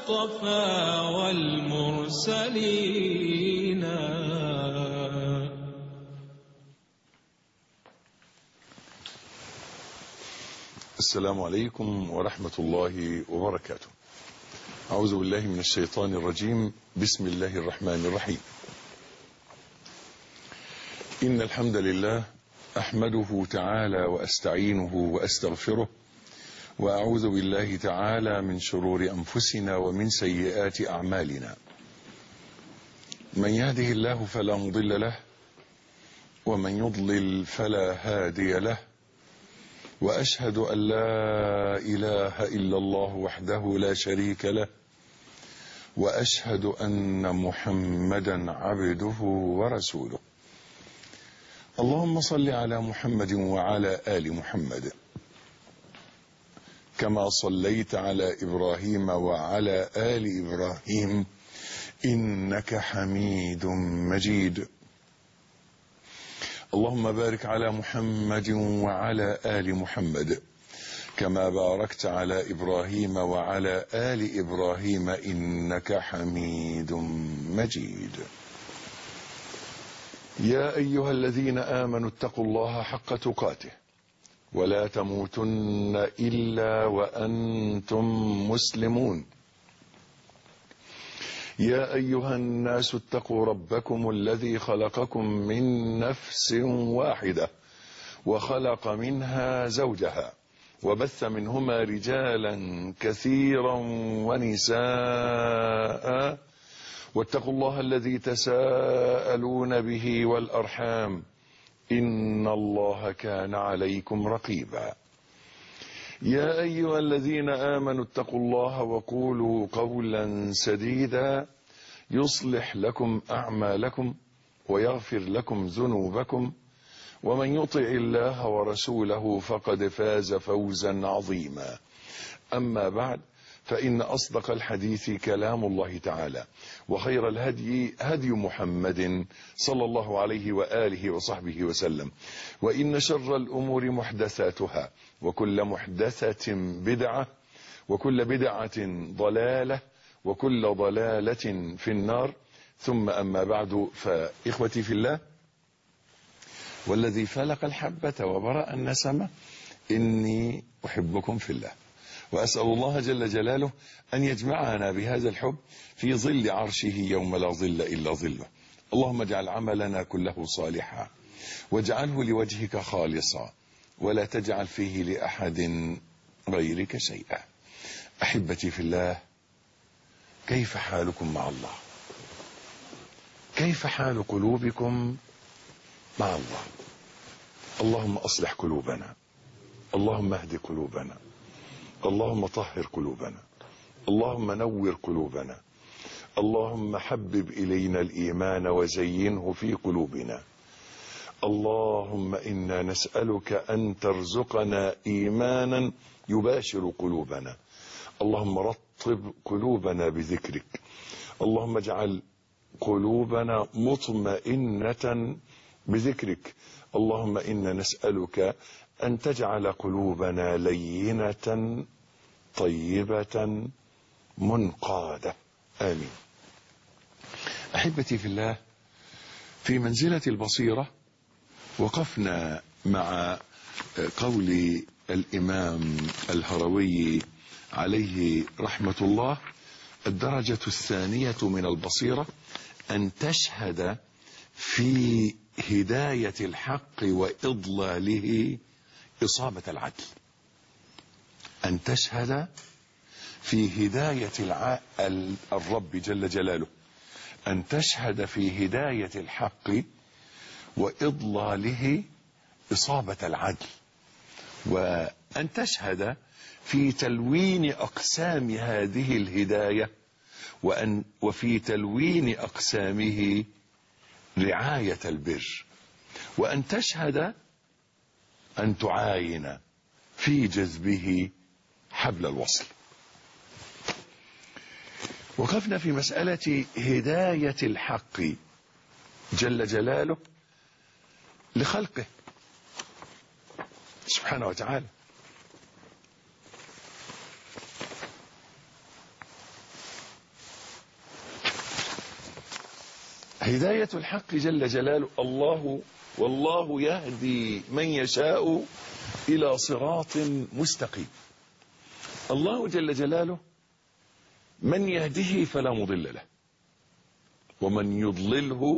المصطفى والمرسلين. السلام عليكم ورحمة الله وبركاته. أعوذ بالله من الشيطان الرجيم. بسم الله الرحمن الرحيم. إن الحمد لله أحمده تعالى وأستعينه وأستغفره، وأعوذ بالله تعالى من شرور أنفسنا ومن سيئات أعمالنا. من يهده الله فلا مضل له، ومن يضلل فلا هادي له، وأشهد أن لا إله إلا الله وحده لا شريك له، وأشهد أن محمدا عبده ورسوله. اللهم صل على محمد وعلى آل محمد كما صليت على إبراهيم وعلى آل إبراهيم إنك حميد مجيد. اللهم بارك على محمد وعلى آل محمد كما باركت على إبراهيم وعلى آل إبراهيم إنك حميد مجيد. يا أيها الذين آمنوا اتقوا الله حق تقاته ولا تموتن إلا وأنتم مسلمون. يا أيها الناس اتقوا ربكم الذي خلقكم من نفس واحدة وخلق منها زوجها وبث منهما رجالا كثيرا ونساء، واتقوا الله الذي تساءلون به والأرحام إن الله كان عليكم رقيبا. يا أيها الذين آمنوا اتقوا الله وقولوا قولا سديدا يصلح لكم أعمالكم ويغفر لكم ذنوبكم، ومن يطع الله ورسوله فقد فاز فوزا عظيما. أما بعد، فإن أصدق الحديث كلام الله تعالى، وخير الهدي هدي محمد صلى الله عليه وآله وصحبه وسلم، وإن شر الأمور محدثاتها، وكل محدثة بدعة، وكل بدعة ضلالة، وكل ضلالة في النار. ثم أما بعد، فإخوتي في الله، والذي فلق الحبة وبرأ النسمة، إني أحبكم في الله، وأسأل الله جل جلاله أن يجمعنا بهذا الحب في ظل عرشه يوم لا ظل إلا ظله. اللهم اجعل عملنا كله صالحا، واجعله لوجهك خالصا، ولا تجعل فيه لأحد غيرك شيئا. أحبتي في الله، كيف حالكم مع الله؟ كيف حال قلوبكم مع الله؟ اللهم أصلح قلوبنا، اللهم اهد قلوبنا، اللهم طهر قلوبنا، اللهم نور قلوبنا، اللهم حبب إلينا الإيمان وزينه في قلوبنا. اللهم إنا نسألك أن ترزقنا إيمانا يباشر قلوبنا. اللهم رطب قلوبنا بذكرك. اللهم اجعل قلوبنا مطمئنة بذكرك. اللهم إنا نسألك أن تجعل قلوبنا لينة طيبة منقادة. آمين. أحبتي في الله، في منزلة البصيرة وقفنا مع قول الإمام الهروي عليه رحمة الله: الدرجة الثانية من البصيرة أن تشهد في هداية الحق وإضلاله إصابة العدل. أن تشهد في هداية الرب جل جلاله، أن تشهد في هداية الحق وإضلاله إصابة العدل، وأن تشهد في تلوين أقسام هذه الهداية، وفي تلوين أقسامه رعاية البر، وأن تشهد أن تعاين في جذبه حبل الوصل. وقفنا في مسألة هداية الحق جل جلاله لخلقه سبحانه وتعالى. هداية الحق جل جلاله والله يهدي من يشاء إلى صراط مستقيم. الله جل جلاله من يهده فلا مضل له، ومن يضلله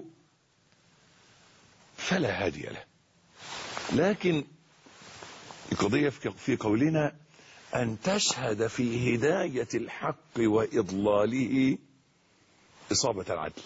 فلا هادي له. لكن القضية في قولنا أن تشهد في هداية الحق وإضلاله إصابة العدل،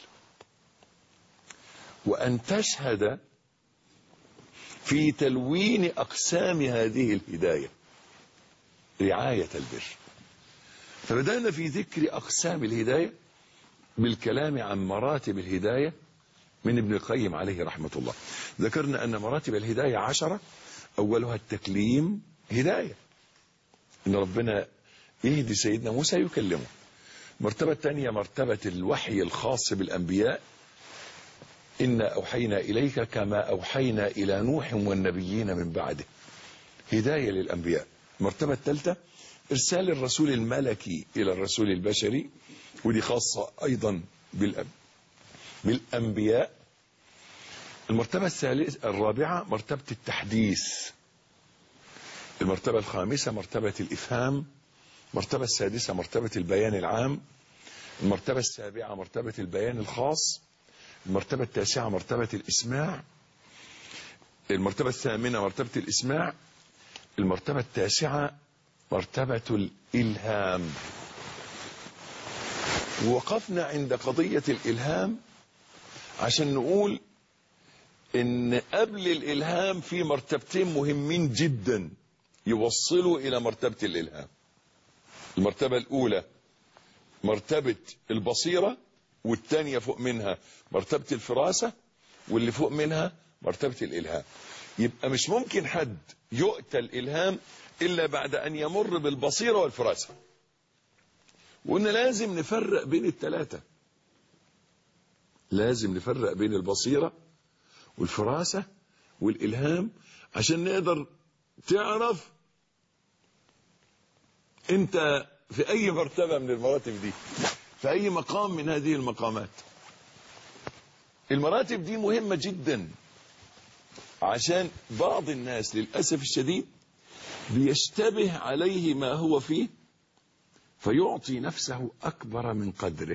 وأن تشهد في تلوين أقسام هذه الهداية رعاية البر. فبدأنا في ذكر أقسام الهداية بالكلام عن مراتب الهداية من ابن القيم عليه رحمة الله. ذكرنا أن مراتب الهداية 10. أولها التكليم، هداية إن ربنا يهدي سيدنا موسى يكلمه. مرتبة ثانية مرتبة الوحي الخاص بالأنبياء، إنا أوحينا إليك كما أوحينا إلى نوح والنبيين من بعده، هداية للأنبياء. المرتبة الثالثة إرسال الرسول الملكي إلى الرسول البشري، ودي خاصة أيضا بالأنبياء. المرتبة الرابعة مرتبة التحديث. المرتبة الخامسة مرتبة الإفهام. المرتبة السادسة مرتبة البيان العام. المرتبة السابعة مرتبة البيان الخاص. المرتبة التاسعة مرتبة الإسماع. المرتبة الثامنة مرتبة الإسماع. المرتبة التاسعة مرتبة الإلهام. ووقفنا عند قضية الإلهام عشان نقول إن قبل الإلهام في مرتبتين مهمين جدا يوصلوا إلى مرتبة الإلهام. المرتبة الأولى مرتبة البصيرة، والثانية فوق منها مرتبة الفراسة، واللي فوق منها مرتبة الإلهام. يبقى مش ممكن حد يؤتى الإلهام إلا بعد أن يمر بالبصيرة والفراسة. وقلنا لازم نفرق بين الثلاثة، لازم نفرق بين البصيرة والفراسة والإلهام عشان نقدر تعرف انت في اي مرتبة من المراتب دي، في اي مقام من هذه المقامات. المراتب دي مهمة جدا عشان بعض الناس للأسف الشديد بيشتبه عليه ما هو فيه فيعطي نفسه أكبر من قدره،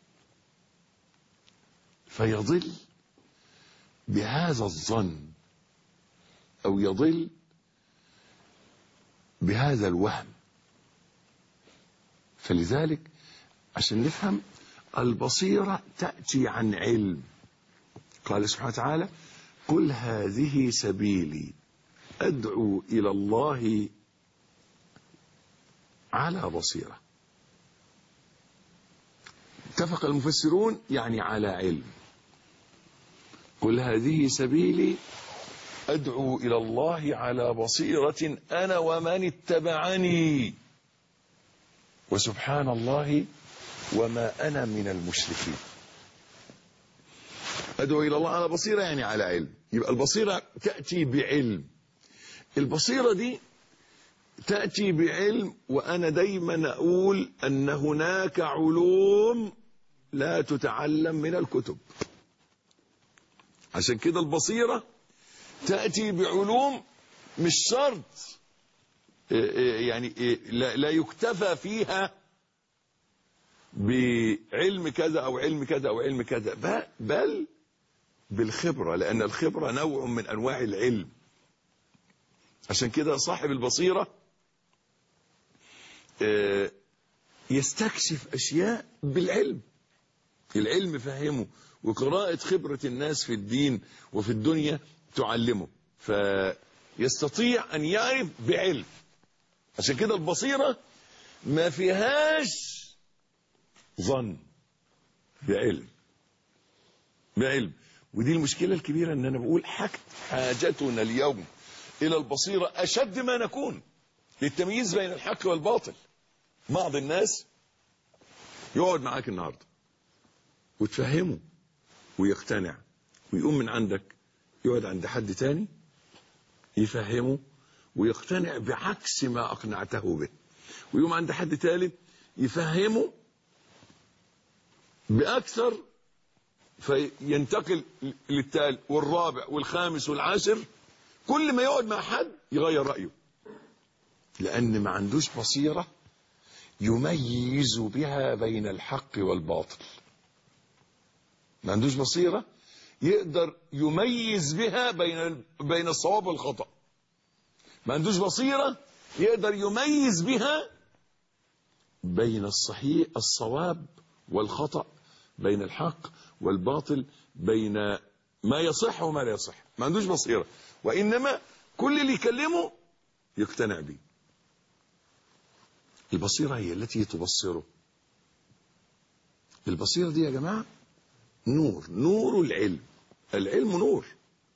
فيضل بهذا الظن أو يضل بهذا الوهم. فلذلك عشان نفهم، البصيرة تأتي عن علم. قال سبحانه وتعالى: قل هذه سبيلي أدعو إلى الله على بصيرة. اتفق المفسرون يعني على علم. قل هذه سبيلي أدعو إلى الله على بصيرة أنا ومن اتبعني وسبحان الله وما أنا من المشركين. أدعو إلى الله على بصيرة يعني على علم. يبقى البصيرة تأتي بعلم. البصيرة دي تأتي بعلم، وأنا دايما أقول أن هناك علوم لا تتعلم من الكتب. عشان كده البصيرة تأتي بعلوم مش شرط يعني لا يكتفى فيها بعلم كذا أو علم كذا أو علم كذا، بل بالخبرة، لأن الخبرة نوع من أنواع العلم. عشان كده صاحب البصيرة يستكشف أشياء بالعلم. العلم فهمه، وقراءة خبرة الناس في الدين وفي الدنيا تعلمه، فيستطيع أن يعرف بعلم. عشان كده البصيرة ما فيهاش ظن، بعلم. ودي المشكلة الكبيرة، ان انا بقول حاجتنا اليوم الى البصيرة اشد ما نكون للتمييز بين الحق والباطل. بعض الناس يقعد معاك النهاردة وتفهمه ويقتنع، ويقوم من عندك يقعد عند حد تاني يفهمه ويقتنع بعكس ما اقنعته به، ويقوم عند حد ثالث يفهمه بأكثر فينتقل للثالث والرابع والخامس والعاشر، كل ما يقعد مع حد يغير رأيه، لأن ما عندوش بصيرة يميز بها بين الحق والباطل. ما عندوش بصيرة يقدر يميز بها بين الصواب والخطأ. ما عندوش بصيرة يقدر يميز بها بين الصحيح الصواب والخطأ، بين الحق والباطل، بين ما يصح وما لا يصح. ما عندوش بصيرة، وإنما كل اللي يكلمه يقتنع به. البصيرة هي التي تبصره. البصيرة دي يا جماعة نور العلم. العلم نور،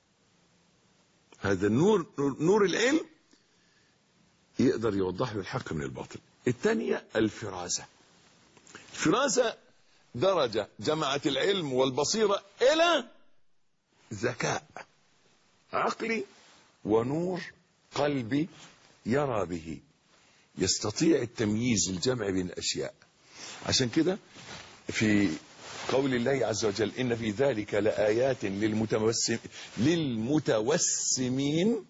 هذا النور نور العلم يقدر يوضح له الحق من الباطل. الثانية الفراسة. الفراسة درجة جمعت العلم والبصيرة إلى ذكاء عقلي ونور قلبي يرى به، يستطيع التمييز، الجمع بين الأشياء. عشان كده في قول الله عز وجل إن في ذلك لآيات للمتوسمين،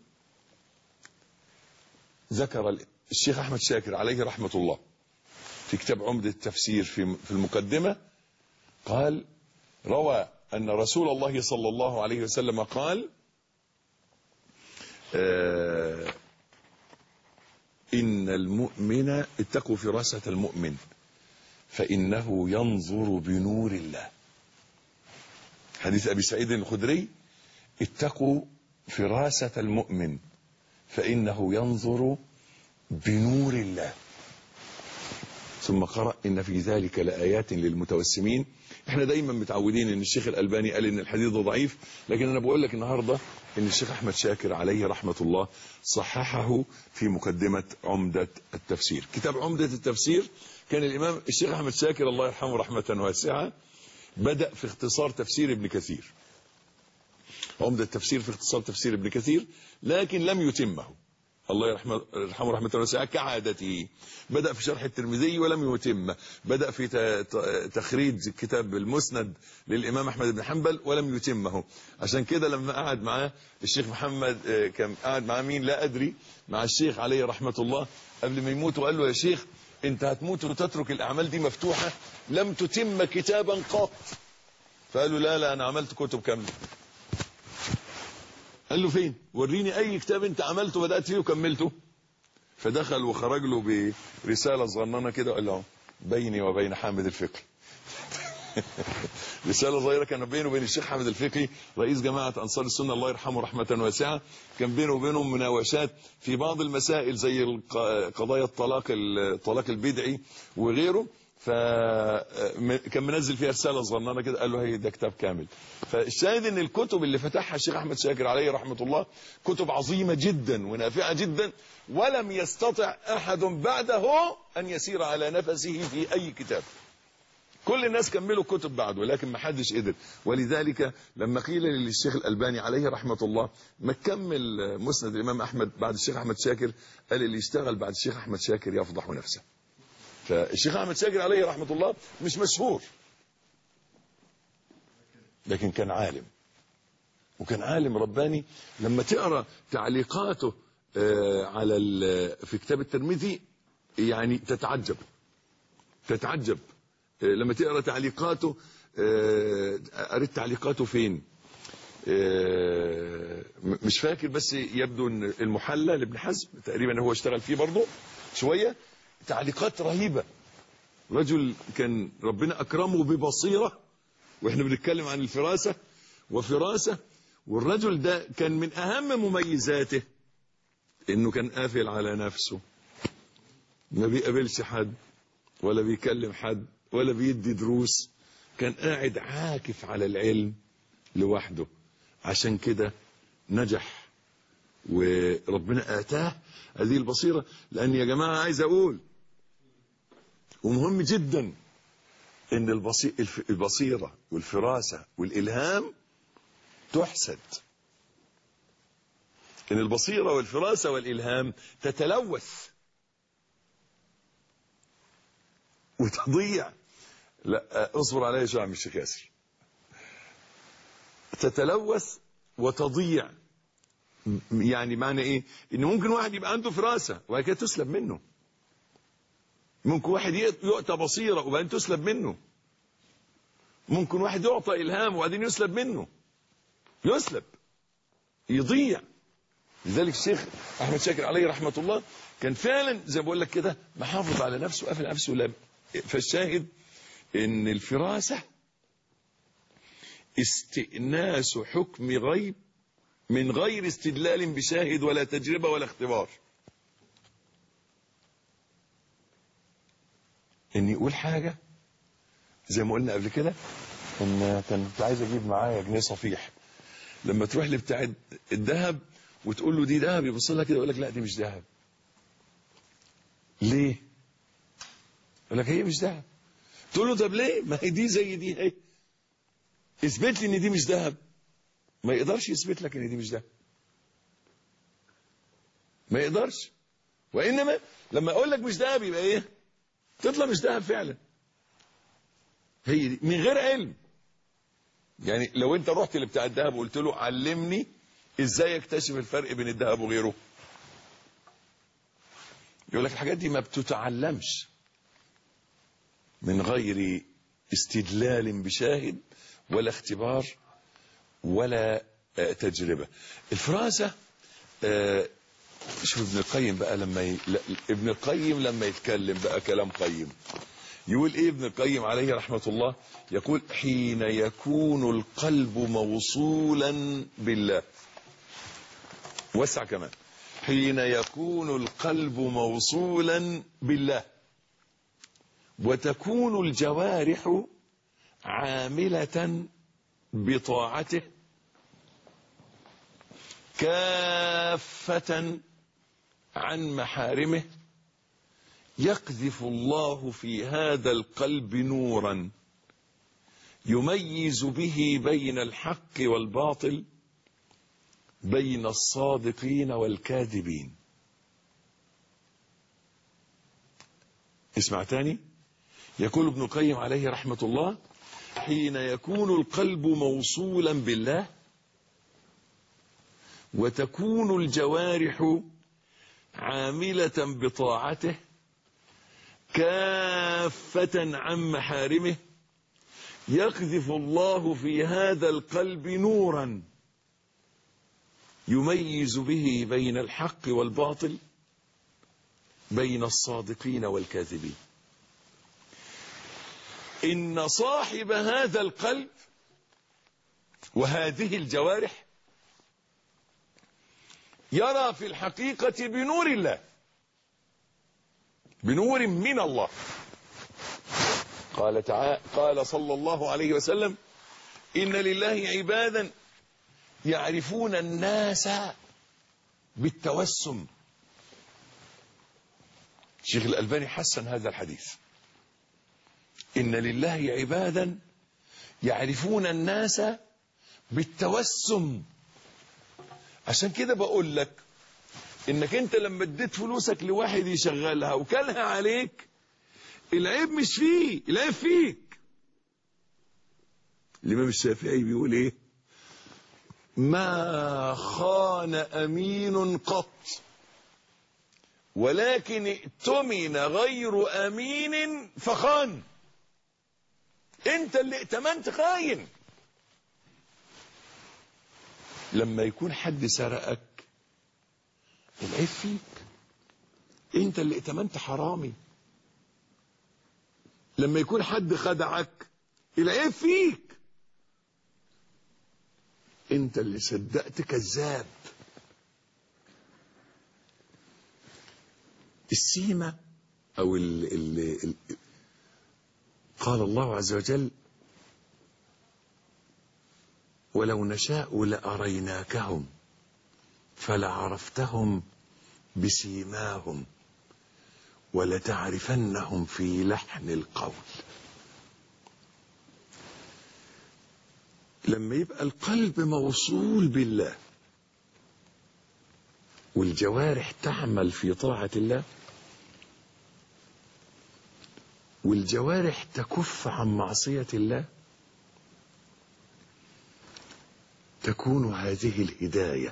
ذكر الشيخ أحمد شاكر عليه رحمة الله في كتاب عمدة التفسير في المقدمة، قال: روى أن رسول الله صلى الله عليه وسلم قال: إن المؤمن اتقوا فراسة المؤمن فإنه ينظر بنور الله. حديث أبي سعيد الخدري: اتقوا فراسة المؤمن فإنه ينظر بنور الله. ثم قرأ: إن في ذلك لآيات للمتوسمين. احنا دايما متعودين ان الشيخ الألباني قال ان الحديث ضعيف، لكن انا بقول لك النهارده ان الشيخ احمد شاكر عليه رحمة الله صححه في مقدمة عمدة التفسير. كتاب عمدة التفسير كان الامام الشيخ احمد شاكر الله يرحمه رحمة واسعة بدأ في اختصار تفسير ابن كثير، عمدة التفسير في اختصار تفسير ابن كثير، لكن لم يتمه الله يرحمه رحمة واسعة كعادته. بدأ في شرح الترمذي ولم يتمه، بدأ في تخريج كتاب المسند للإمام أحمد بن حنبل ولم يتمه. عشان كده لما قعد معاه الشيخ محمد، كان قعد معاه مين لا أدري، مع الشيخ عليه رحمة الله قبل ما يموت، وقال له: يا شيخ انت هتموت وتترك الأعمال دي مفتوحة، لم تتم كتابا قط. فقال له: لا أنا عملت كتب كاملة. قال له: فين؟ وريني اي كتاب انت عملته بدأت فيه وكملته. فدخل وخرج له برسالة صغننة كده وقال له: بيني وبين حامد الفقي. رسالة صغيرة كان بينه وبين الشيخ حامد الفقي رئيس جماعة أنصار السنة الله يرحمه رحمة واسعة، كان بينه وبينهم مناوشات في بعض المسائل زي قضايا الطلاق البدعي وغيره، فكان منزل فيها رسالة صغننة كده، قال له: هي ده كتاب كامل. فالشاهد ان الكتب اللي فتحها الشيخ احمد شاكر عليه رحمة الله كتب عظيمة جدا ونافعة جدا، ولم يستطع احد بعده ان يسير على نفسه في اي كتاب. كل الناس كملوا الكتب بعده لكن ما حدش قدر. ولذلك لما قيل للشيخ الألباني عليه رحمة الله ما كمل مسند الإمام أحمد بعد الشيخ أحمد شاكر، قال: اللي يشتغل بعد الشيخ أحمد شاكر يفضح نفسه. فالشيخ أحمد شاكر عليه رحمة الله مش مشهور، لكن كان عالم، وكان عالم رباني. لما تقرأ تعليقاته على في كتاب الترمذي يعني تتعجب لما تقرأ تعليقاته. قريت تعليقاته فين؟ مش فاكر، بس يبدو ان المحلى لابن حزم تقريبا هو اشتغل فيه برضه شوية. تعليقات رهيبة. رجل كان ربنا أكرمه ببصيرة، واحنا بنتكلم عن الفراسة وفراسة، والرجل ده كان من أهم مميزاته إنه كان قافل على نفسه، ما بيقابلش حد ولا بيكلم حد ولا بيدي دروس، كان قاعد عاكف على العلم لوحده. عشان كده نجح وربنا آتاه هذه البصيرة. لأن يا جماعة عايز أقول ومهم جدا إن البصيرة والفراسة والإلهام تحسد. إن البصيرة والفراسة والإلهام تتلوث وتضيع. لا اصبر عليا شوية يا عم الشيخ ياسر. تتلوث وتضيع. يعني معنى ايه؟ ان ممكن واحد يبقى عنده فراسة وبعد كده تسلب منه. ممكن واحد يؤتى بصيرة وبعدين تسلب منه. ممكن واحد يعطى إلهام وبعدين يسلب منه. يسلب، يضيع. لذلك الشيخ أحمد شاكر عليه رحمة الله كان فعلا زي ما بقول لك كده محافظ على نفسه وقافل نفسه. فالشاهد ان الفراسة استئناس حكم غيب من غير استدلال بشاهد ولا تجربة ولا اختبار. ان يقول حاجة زي ما قلنا قبل كده، ان كنت عايز اجيب معايا جنيه صفيح، لما تروح لبتاع الذهب وتقول له دي ذهب يبص لها كده يقول لك لا دي مش ذهب. ليه؟ يقول لك هي مش ذهب. تقول له طب ليه؟ ما هي دي زي دي اهي، اثبت لي ان دي مش ذهب. ما يقدرش يثبت لك ان دي مش ذهب، ما يقدرش. وانما لما اقول لك مش ذهب يبقى ايه؟ تطلع مش ذهب فعلا. هي دي من غير علم. يعني لو انت رحت لبتاع الذهب وقلت له علمني ازاي اكتشف الفرق بين الذهب وغيره، يقول لك الحاجات دي ما بتتعلمش من غير استدلال بشاهد ولا اختبار ولا تجربة. الفراسة شوف ابن القيم بقى ابن القيم لما يتكلم بقى كلام قيم يقول ايه ابن القيم عليه رحمة الله؟ يقول حين يكون القلب موصولا بالله. وسع كمان، حين يكون القلب موصولا بالله وتكون الجوارح عاملة بطاعته كافة عن محارمه، يقذف الله في هذا القلب نورا يميز به بين الحق والباطل، بين الصادقين والكاذبين. اسمع تاني، يقول ابن القيم عليه رحمة الله حين يكون القلب موصولا بالله وتكون الجوارح عاملة بطاعته كافة عن محارمه، يقذف الله في هذا القلب نورا يميز به بين الحق والباطل، بين الصادقين والكاذبين. إن صاحب هذا القلب وهذه الجوارح يرى في الحقيقة بنور الله، بنور من الله. قال صلى الله عليه وسلم إن لله عبادا يعرفون الناس بالتوسم. الشيخ الألباني حسن هذا الحديث. إن لله عبادا يعرفون الناس بالتوسم. عشان كده بقول لك إنك أنت لما اديت فلوسك لواحد يشغلها وكلها عليك، العيب مش فيه، العيب فيك. الإمام الشافعي بيقول إيه؟ ما خان أمين قط ولكن ائتمن غير أمين فخان. انت اللي ائتمنت خاين. لما يكون حد سرقك العيب فيك، انت اللي ائتمنت حرامي. لما يكون حد خدعك العيب فيك، انت اللي صدقت كذاب. السيمة او قال الله عز وجل ولو نشاء لأريناكهم فلعرفتهم بسيماهم ولتعرفنهم في لحن القول. لما يبقى القلب موصول بالله والجوارح تعمل في طاعة الله والجوارح تكف عن معصية الله، تكون هذه الهداية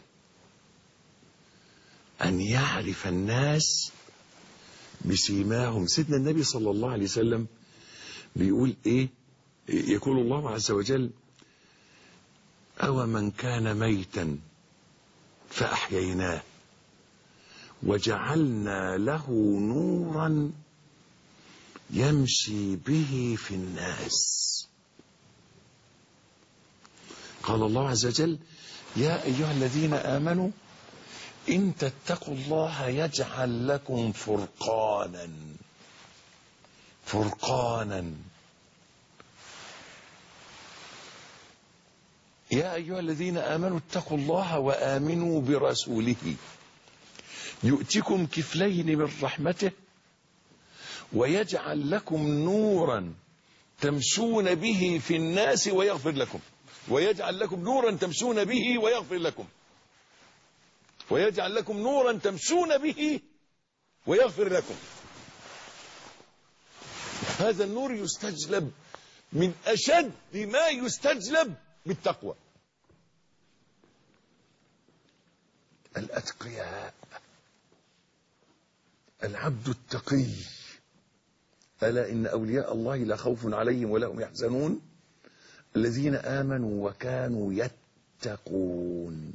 أن يعرف الناس بسيماهم. سيدنا النبي صلى الله عليه وسلم بيقول إيه؟ يقول الله عز وجل: أو من كان ميتا فأحييناه وجعلنا له نورا يمشي به في الناس. قال الله عز وجل: يا أيها الذين آمنوا إن تتقوا الله يجعل لكم فرقانا. يا أيها الذين آمنوا اتقوا الله وآمنوا برسوله يؤتكم كفلين من رحمته ويجعل لكم نورا تمشون به في الناس ويغفر لكم. ويجعل لكم نورا تمشون به ويغفر لكم. ويجعل لكم نورا تمشون به ويغفر لكم. هذا النور يستجلب من أشد ما يستجلب بالتقوى. الأتقياء، العبد التقي، ألا إن أولياء الله لا خوف عليهم ولا هم يحزنون الذين آمنوا وكانوا يتقون.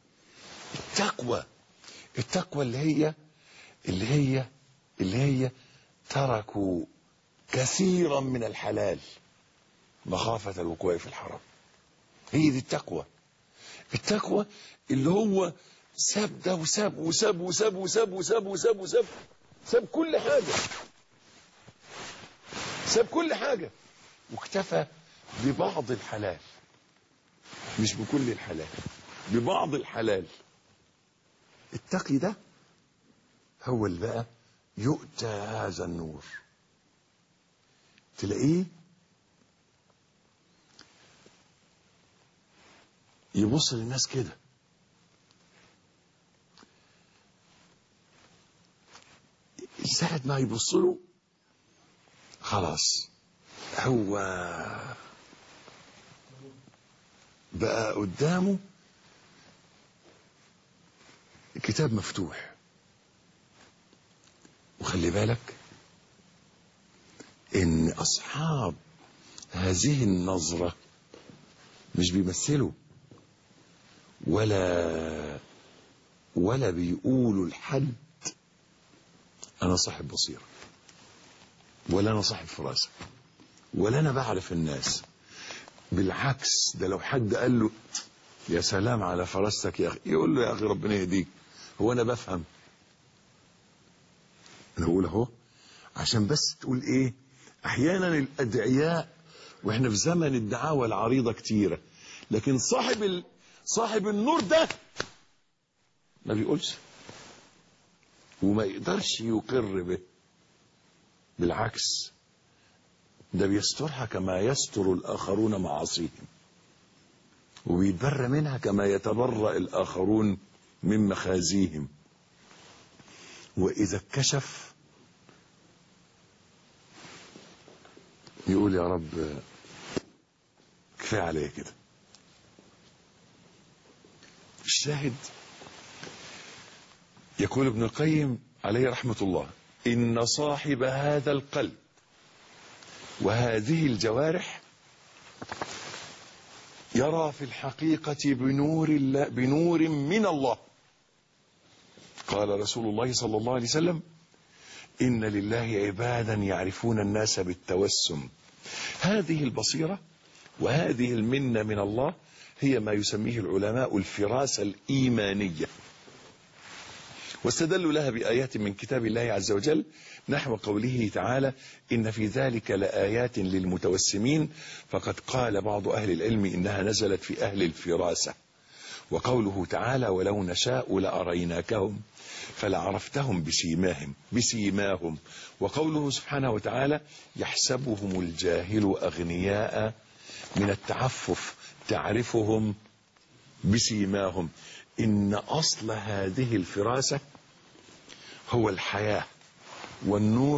التقوى اللي هي تركوا كثيرا من الحلال مخافة الوقوع في الحرام. هي دي التقوى اللي هو ساب ده ساب كل حاجة واكتفى ببعض الحلال، مش بكل الحلال، ببعض الحلال. التقي ده هو اللي بقى يؤتى هذا النور، تلاقيه يبص للناس كده، ساعة ما يبص له خلاص هو بقى قدامه كتاب مفتوح. وخلي بالك ان اصحاب هذه النظرة مش بيمثلوا ولا بيقولوا لحد انا صاحب بصيرة، ولا انا صاحب فراسة، ولا انا بعرف الناس. بالعكس، ده لو حد قال له يا سلام على فراستك يا اخي، يقول له يا اخي ربنا يهديك، هو انا بفهم؟ انا بقول اهو عشان بس تقول ايه. احيانا الادعياء، واحنا في زمن الدعاوى العريضة كتيرة، لكن صاحب النور ده ما بيقولش وما يقدرش يقر به. بالعكس، ده بيسترها كما يستر الآخرون معاصيهم، وبيتبرى منها كما يتبرأ الآخرون من مخازيهم. وإذا اتكشف يقول يا رب كفاية عليه كده. الشاهد، يقول ابن القيم عليه رحمة الله: إن صاحب هذا القلب وهذه الجوارح يرى في الحقيقة بنور من الله. قال رسول الله صلى الله عليه وسلم: إن لله عبادا يعرفون الناس بالتوسم. هذه البصيرة وهذه المنة من الله هي ما يسميه العلماء الفراسة الإيمانية، واستدلوا لها بآيات من كتاب الله عز وجل، نحو قوله تعالى: إن في ذلك لآيات للمتوسمين. فقد قال بعض أهل العلم إنها نزلت في أهل الفراسة. وقوله تعالى: ولو نشاء لأريناكهم فلعرفتهم بسيماهم. وقوله سبحانه وتعالى: يحسبهم الجاهل أغنياء من التعفف تعرفهم بسيماهم. إن أصل هذه الفراسة هو الحياة والنور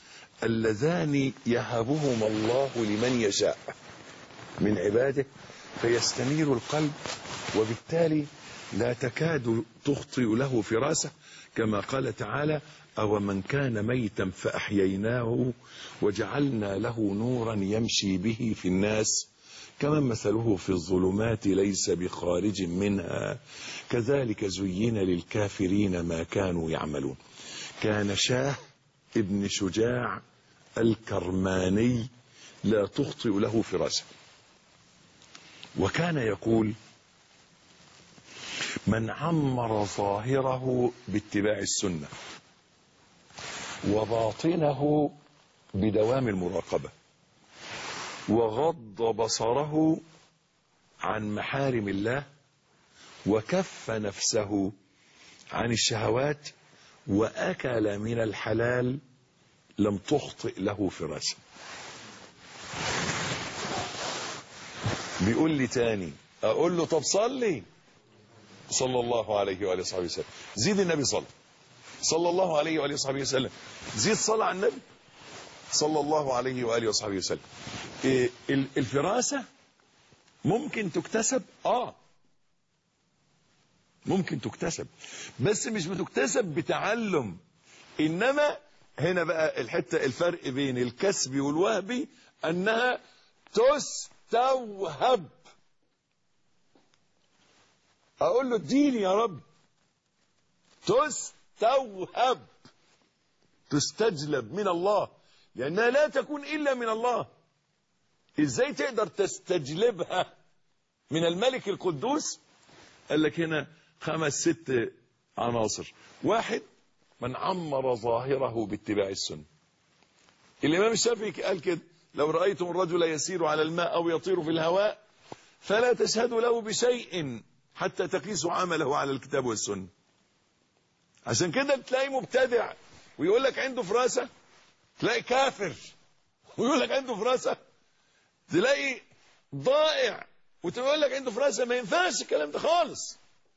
اللذان يهبهما الله لمن يشاء من عباده فيستنير القلب، وبالتالي لا تكاد تخطئ له فراسة، كما قال تعالى: أو من كان ميتا فأحييناه وجعلنا له نورا يمشي به في الناس كمن مثله في الظلمات ليس بخارج منها كذلك زين للكافرين ما كانوا يعملون. كان شاه ابن شجاع الكرماني لا تخطئ له فراسة، وكان يقول: من عمر ظاهره باتباع السنة وباطنه بدوام المراقبة وغض بصره عن محارم الله وكف نفسه عن الشهوات وأكل من الحلال لم تخطئ له فراسة. بيقول لي تاني، أقول له: طب صلي، صلى الله عليه وآله وصحبه وسلم. زيد النبي صلى الله عليه وآله وصحبه وسلم. زيد صلاة على النبي صلى الله عليه وآله وصحبه وسلم. الفراسة ممكن تكتسب، ممكن تكتسب، بس مش بتكتسب بتعلم. إنما هنا بقى الفرق بين الكسب والوهب أنها تستوهب. أقول له: اديني يا رب. تستوهب، تستجلب من الله، لأنها لا تكون إلا من الله. إزاي تقدر تستجلبها من الملك القدوس؟ قال لك هنا 5-6 عناصر. 1: من عمر ظاهره باتباع السنة. الإمام الشافعي قال كده: لو رأيتم الرجل يسير على الماء أو يطير في الهواء فلا تشهدوا له بشيء حتى تقيسوا عمله على الكتاب والسنة. عشان كده تلاقي مبتدع ويقول لك عنده فراسة، تلاقي كافر ويقول لك عنده فراسة، تلاقي ضائع وتقول لك عنده فراسة. ما ينفعش الكلام ده خالص.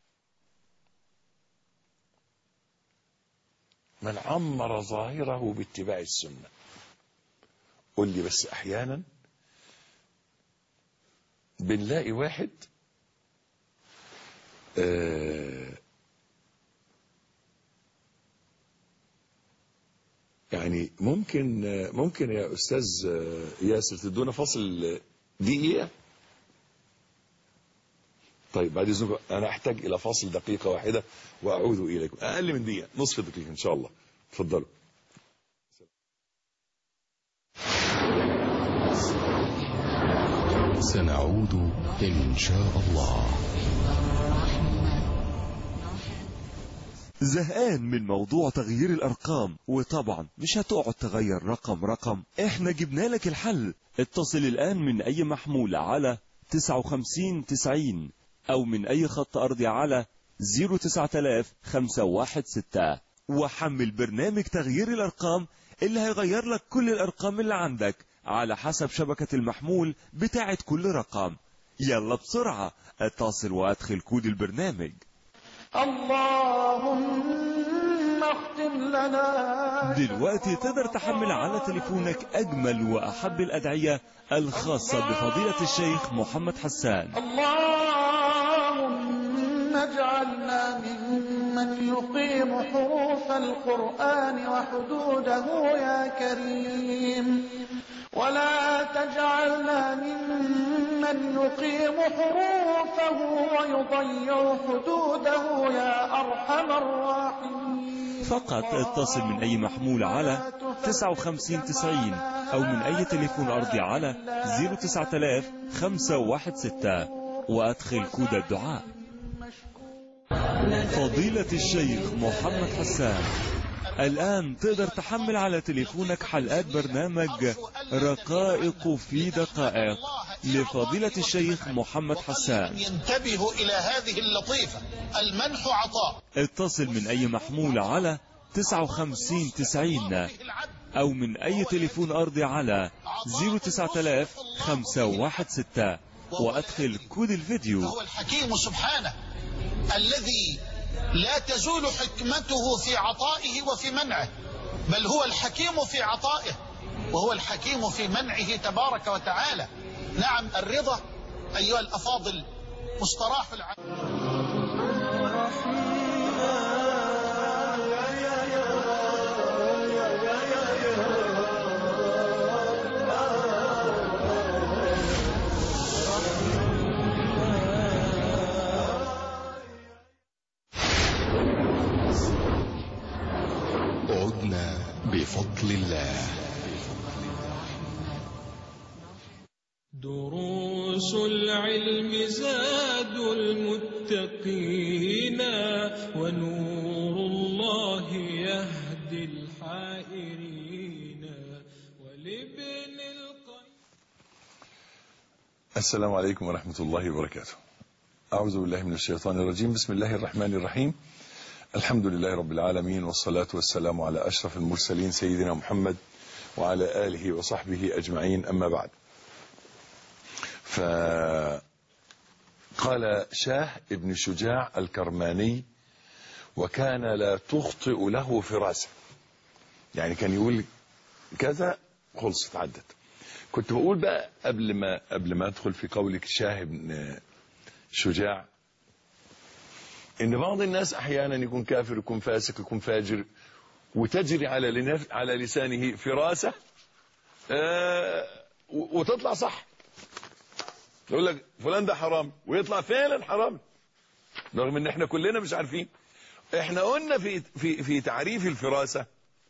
من عمر ظاهره باتباع السنة. قل لي بس احيانا بنلاقي واحد يعني ممكن يا أستاذ ياسر تدونا فاصل دقيقة؟ طيب بعد إذنكم أنا أحتاج إلى فاصل دقيقة واحدة وأعود إليكم. أقل من دقيقة، نصف دقيقة إن شاء الله. تفضلوا. سنعود إن شاء الله. زهقان من موضوع تغيير الأرقام؟ وطبعا مش هتقعد تغير رقم، احنا جبنا لك الحل. اتصل الآن من أي محمول على 5990 أو من أي خط أرضي على 0900516 وحمل برنامج تغيير الأرقام اللي هيغير لك كل الأرقام اللي عندك على حسب شبكة المحمول بتاعت كل رقم. يلا بسرعة اتصل وادخل كود البرنامج. اللهم اختم لنا. دلوقتي تقدر تحمل على تليفونك أجمل وأحب الأدعية الخاصة بفضيلة الشيخ محمد حسان. اللهم اجعلنا ممن يقيم حروف القرآن وحدوده يا كريم، ولا تجعلنا ممن يقيم حروفه ويضيع حدوده يا أرحم الراحمين. فقط اتصل من أي محمول على 5990 أو من أي تليفون أرضي على 0900516 وأدخل كود الدعاء. فضيلة الشيخ محمد حسان. الآن تقدر تحمل على تليفونك حلقات برنامج رقائق في دقائق لفضيلة الشيخ محمد حسان. ينتبه إلى هذه اللطيفة، المنح عطاء. اتصل من أي محمول على 5990 أو من أي تليفون أرضي على 0900516 وأدخل كود الفيديو. هو الحكيم سبحانه الذي لا تزول حكمته في عطائه وفي منعه، بل هو الحكيم في عطائه وهو الحكيم في منعه تبارك وتعالى. نعم، الرضا أيها الأفاضل، مستراح العالم. عدنا بفضل الله. دروس العلم زاد المتقين، ونور الله يهدي الحائرين، ولابن القيم. السلام عليكم ورحمة الله وبركاته. أعوذ بالله من الشيطان الرجيم. بسم الله الرحمن الرحيم. الحمد لله رب العالمين، والصلاة والسلام على أشرف المرسلين سيدنا محمد وعلى آله وصحبه أجمعين، أما بعد. فقال شاه ابن شجاع الكرماني: وكان لا تخطئ له فراسة. يعني كان يقول كذا خلصت عدت. كنت بقول بقى قبل ما أدخل في قولك شاه ابن شجاع، إن بعض الناس أحيانا يكون كافر، يكون فاسق، يكون فاجر، وتجري على لسانه فراسة وتطلع صح. يقول لك فلان ده حرام، ويطلع فعلا حرام، رغم ان احنا كلنا مش عارفين. احنا قلنا في تعريف الفراسة،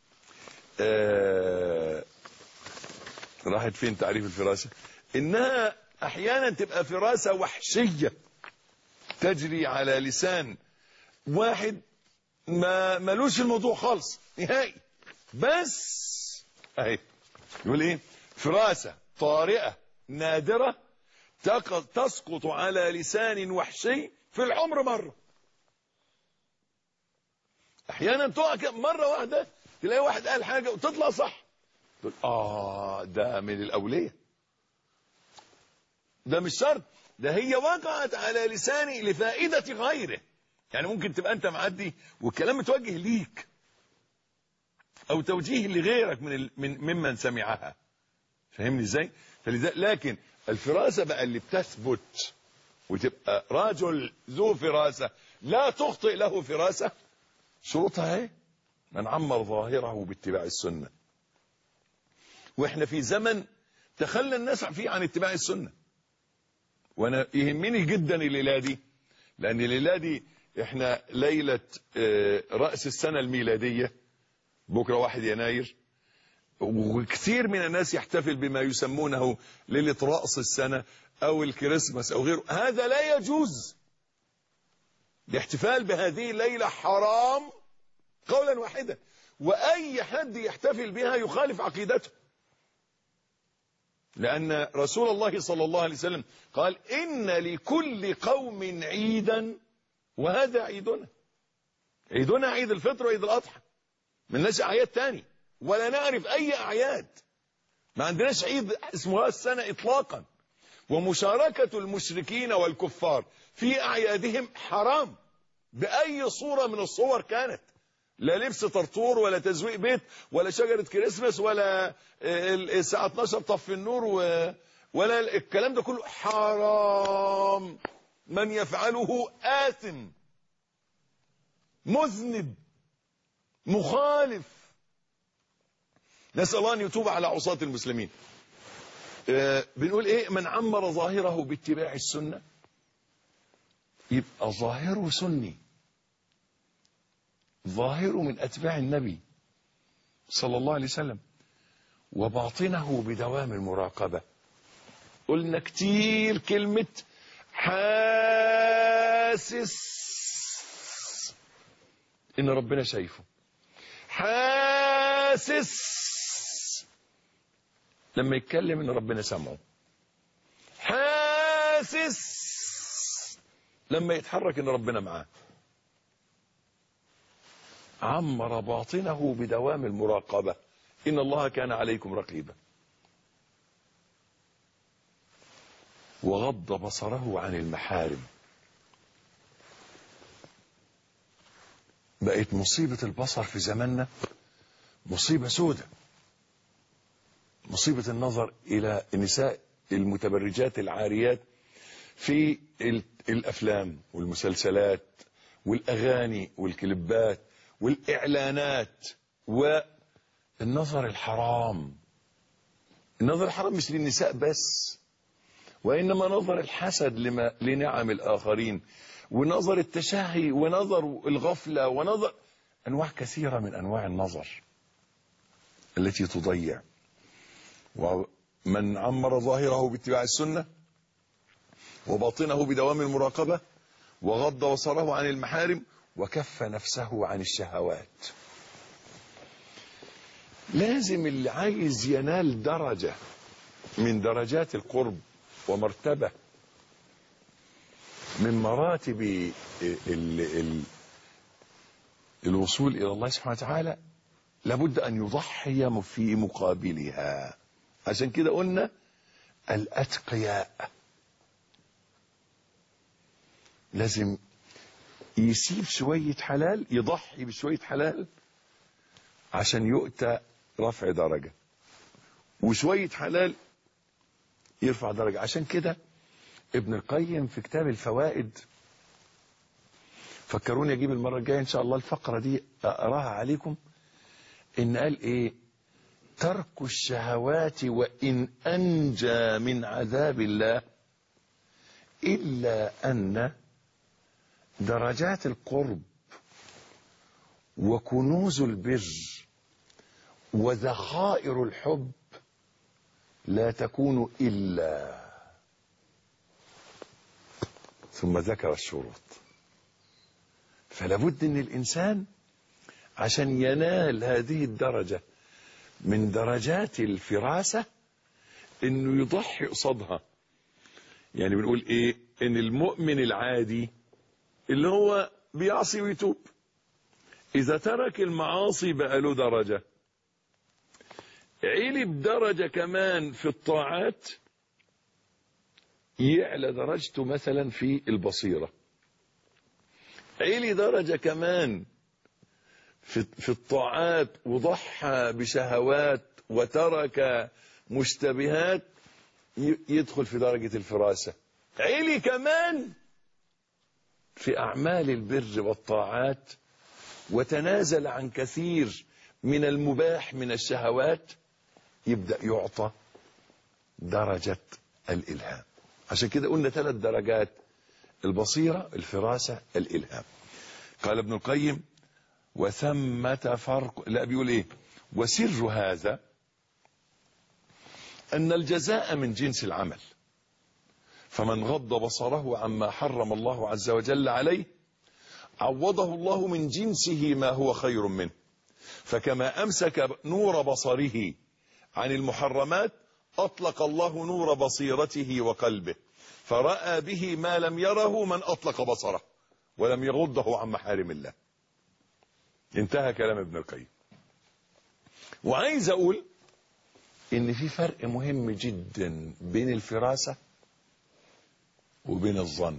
راحت فين تعريف الفراسة؟ انها احيانا تبقى فراسة وحشية تجري على لسان واحد ما ملوش الموضوع خالص نهائي، بس اهي يقول ايه؟ فراسة طارئة نادرة تسقط على لسان وحشي في العمر مرة. احيانا تقع مرة واحدة تلاقي واحد قال حاجة وتطلع صح، تقول ده من الاولياء. ده مش شرط، ده هي وقعت على لساني لفائدة غيره. يعني ممكن تبقى انت معدي والكلام متوجه ليك، او توجيه لغيرك ممن سمعها. فهمني ازاي؟ لكن الفراسة بقى اللي بتثبت وتبقى رجل ذو فراسة لا تخطئ له فراسة، شروطها ايه؟ من عمر ظاهره باتباع السنة. واحنا في زمن تخلى الناس فيه عن اتباع السنة. وانا يهمني جدا الليلة دي، لان الليلة دي احنا ليلة رأس السنة الميلادية، بكرة 1 يناير، وكثير من الناس يحتفل بما يسمونه ليلة رأس السنة او الكريسماس او غيره. هذا لا يجوز. الاحتفال بهذه الليلة حرام قولا واحدا، واي حد يحتفل بها يخالف عقيدته، لأن رسول الله صلى الله عليه وسلم قال: إن لكل قوم عيدا وهذا عيدنا. عيدنا عيد الفطر وعيد الأضحى، ملناش أعياد تاني ولا نعرف أي أعياد. ما عندناش عيد اسمه رأس السنة إطلاقا. ومشاركة المشركين والكفار في أعيادهم حرام بأي صورة من الصور كانت. لا لبس طرطور ولا تزويق بيت ولا شجرة كريسماس ولا الساعة 12 طفي النور ولا الكلام ده كله حرام. من يفعله آثم مذنب مخالف. نسأل الله أن يتوب على عصاة المسلمين. بنقول إيه؟ من عمر ظاهره باتباع السنة يبقى ظاهره سني، ظاهره من أتباع النبي صلى الله عليه وسلم، وباطنه بدوام المراقبة. قلنا كتير كلمة حاسس إن ربنا شايفه، حاسس لما يتكلم إن ربنا سمعه، حاسس لما يتحرك إن ربنا معاه. عمر باطنه بدوام المراقبة، إن الله كان عليكم رقيبا. وغض بصره عن المحارم. بقت مصيبة البصر في زماننا مصيبة سودة. مصيبة النظر إلى النساء المتبرجات العاريات في الأفلام والمسلسلات والأغاني والكليبات والإعلانات والنظر الحرام. النظر الحرام مش للنساء بس، وإنما نظر الحسد لنعم الآخرين، ونظر التشهي، ونظر الغفلة، ونظر أنواع كثيرة من أنواع النظر التي تضيع. ومن عمر ظاهره باتباع السنة وباطنه بدوام المراقبة وغض بصره عن المحارم وكف نفسه عن الشهوات. لازم اللي عايز ينال درجة من درجات القرب ومرتبة من مراتب الوصول إلى الله سبحانه وتعالى لابد أن يضحي في مقابلها. عشان كده قلنا الأتقياء لازم يسيب شوية حلال، يضحي بشوية حلال عشان يؤتى رفع درجة، وشوية حلال يرفع درجة. عشان كده ابن القيم في كتاب الفوائد، فكروني اجيب المرة الجاية ان شاء الله الفقرة دي اقراها عليكم، ان قال ايه: ترك الشهوات وان انجى من عذاب الله الا ان درجات القرب وكنوز البر وذخائر الحب لا تكون إلا. ثم ذكر الشروط. فلابد ان الانسان عشان ينال هذه الدرجة من درجات الفراسة انه يضحي قصادها. يعني بنقول ايه؟ ان المؤمن العادي اللي هو بيعصي ويتوب اذا ترك المعاصي بقى له درجة، علي بدرجة كمان في الطاعات يعلى درجته مثلا في البصيرة، علي درجة كمان في الطاعات وضحى بشهوات وترك مشتبهات يدخل في درجة الفراسة، علي كمان في أعمال البر والطاعات وتنازل عن كثير من المباح من الشهوات يبدأ يعطى درجة الإلهام. عشان كده قلنا 3 درجات: البصيرة، الفراسة، الإلهام. قال ابن القيم: وثمة فرق. لا، بيقول ايه؟ وسر هذا أن الجزاء من جنس العمل، فمن غض بصره عما حرم الله عز وجل عليه عوضه الله من جنسه ما هو خير منه، فكما أمسك نور بصره عن المحرمات أطلق الله نور بصيرته وقلبه فرأى به ما لم يره من أطلق بصره ولم يغضه عن محارم الله. انتهى كلام ابن القيم. وعايز أقول إن في فرق مهم جدا بين الفراسة وبين الظن.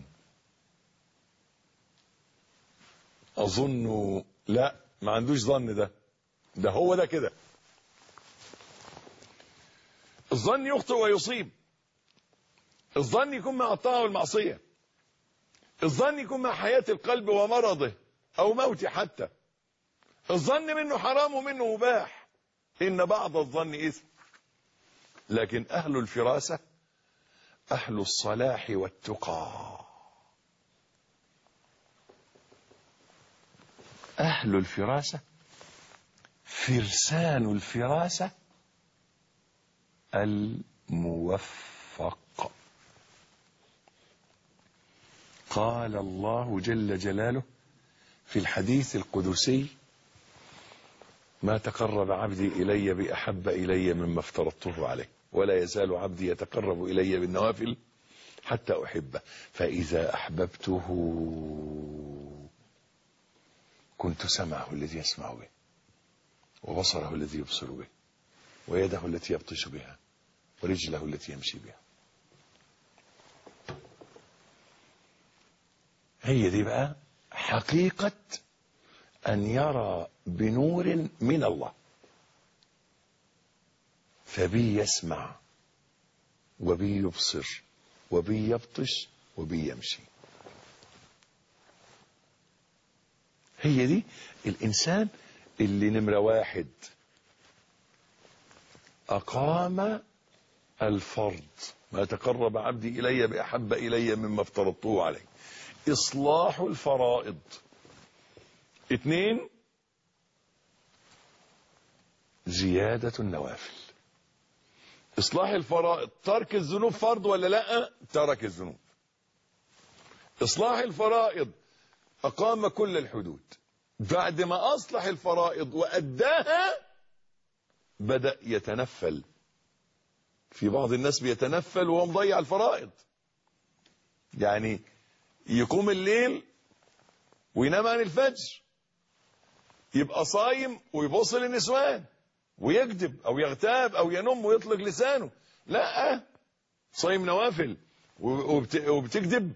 أظن لا، ما عندوش ظن، ده هو ده كده. الظن يخطئ ويصيب، الظن يكون مع الطاعة والمعصية، الظن يكون مع حياة القلب ومرضه أو موته حتى، الظن منه حرام ومنه مباح، إن بعض الظن إثم. لكن أهل الفراسة أهل الصلاح والتقى، أهل الفراسة فرسان الفراسة الموفق. قال الله جل جلاله في الحديث القدسي: ما تقرب عبدي إلي بأحب إلي مما افترضته عليه، ولا يزال عبدي يتقرب إلي بالنوافل حتى أحبه، فإذا أحببته كنت سمعه الذي يسمع به، وبصره الذي يبصر به، ويده التي يبطش بها، ورجله التي يمشي بها. هي دي بقى حقيقة أن يرى بنور من الله، فبي يسمع وبي يبصر وبي يبطش وبي يمشي. هي دي الإنسان اللي نمرة واحد أقام الفرض، ما تقرب عبدي إلي بأحب إلي مما افترضته عليه، إصلاح الفرائض. 2 زيادة النوافل. إصلاح الفرائض، ترك الذنوب فرض ولا لا؟ ترك الذنوب. إصلاح الفرائض أقام كل الحدود. بعد ما أصلح الفرائض وأداها بدأ يتنفل. في بعض الناس بيتنفل وهو مضيع الفرائض، يعني يقوم الليل وينام عن الفجر، يبقى صايم ويبص للنسوان ويكذب او يغتاب او ينم ويطلق لسانه. لا، صايم نوافل وبتكذب.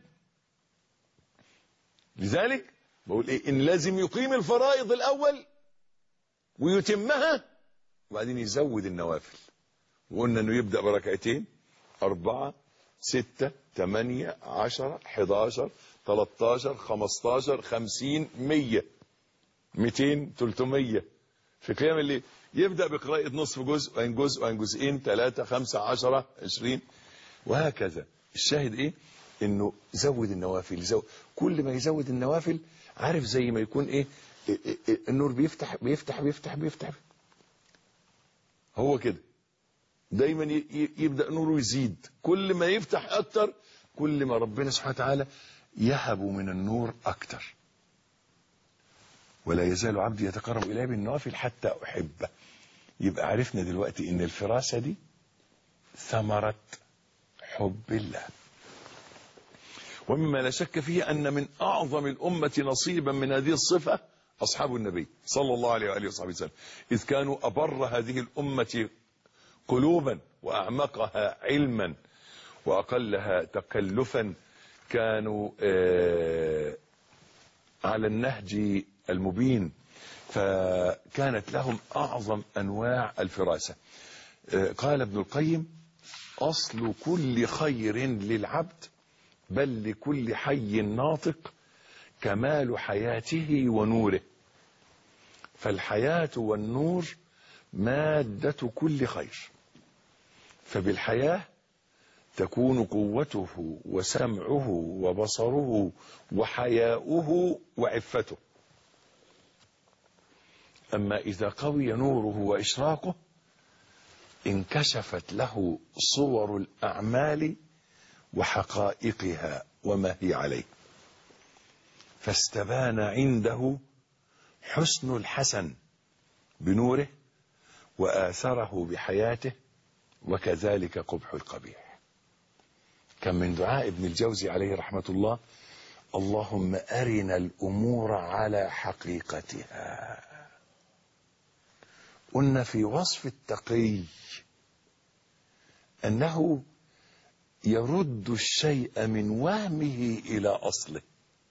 لذلك بقول ايه، ان لازم يقيم الفرائض الاول ويتمها وبعدين يزود النوافل. وقلنا انه يبدأ بركعتين، 4 6 8 10 11 13 15 50 100 200 300 في قيام الليل. يبدأ بقراءة نصف جزء وإن جزء وإن جزئين 3 5 10 20 وهكذا. الشاهد ايه؟ انه زود النوافل. كل ما يزود النوافل، عارف زي ما يكون ايه، النور بيفتح بيفتح بيفتح بيفتح. هو كده دايما يبدأ نوره يزيد. كل ما يفتح اكتر كل ما ربنا سبحانه وتعالى يهب من النور اكتر. ولا يزال عبدي يتقرب الي بالنوافل حتى احبه. يبقى عرفنا دلوقتي ان الفراسة دي ثمرة حب الله. ومما لا شك فيه ان من اعظم الامة نصيبا من هذه الصفة اصحاب النبي صلى الله عليه وآله وصحبه وسلم، اذ كانوا ابر هذه الامة قلوبا واعمقها علما واقلها تكلفا. كانوا على النهج المبين، فكانت لهم اعظم انواع الفراسة. قال ابن القيم: اصل كل خير للعبد بل لكل حي ناطق كمال حياته ونوره. فالحياة والنور مادة كل خير، فبالحياة تكون قوته وسمعه وبصره وحياؤه وعفته. أما إذا قوي نوره وإشراقه انكشفت له صور الأعمال وحقائقها وما هي عليه، فاستبان عنده حسن الحسن بنوره وآثره بحياته، وكذلك قبح القبيح. كم من دعاء ابن الجوزي عليه رحمة الله: اللهم أرنا الأمور على حقيقتها. قلنا في وصف التقي أنه يرد الشيء من وهمه إلى أصله.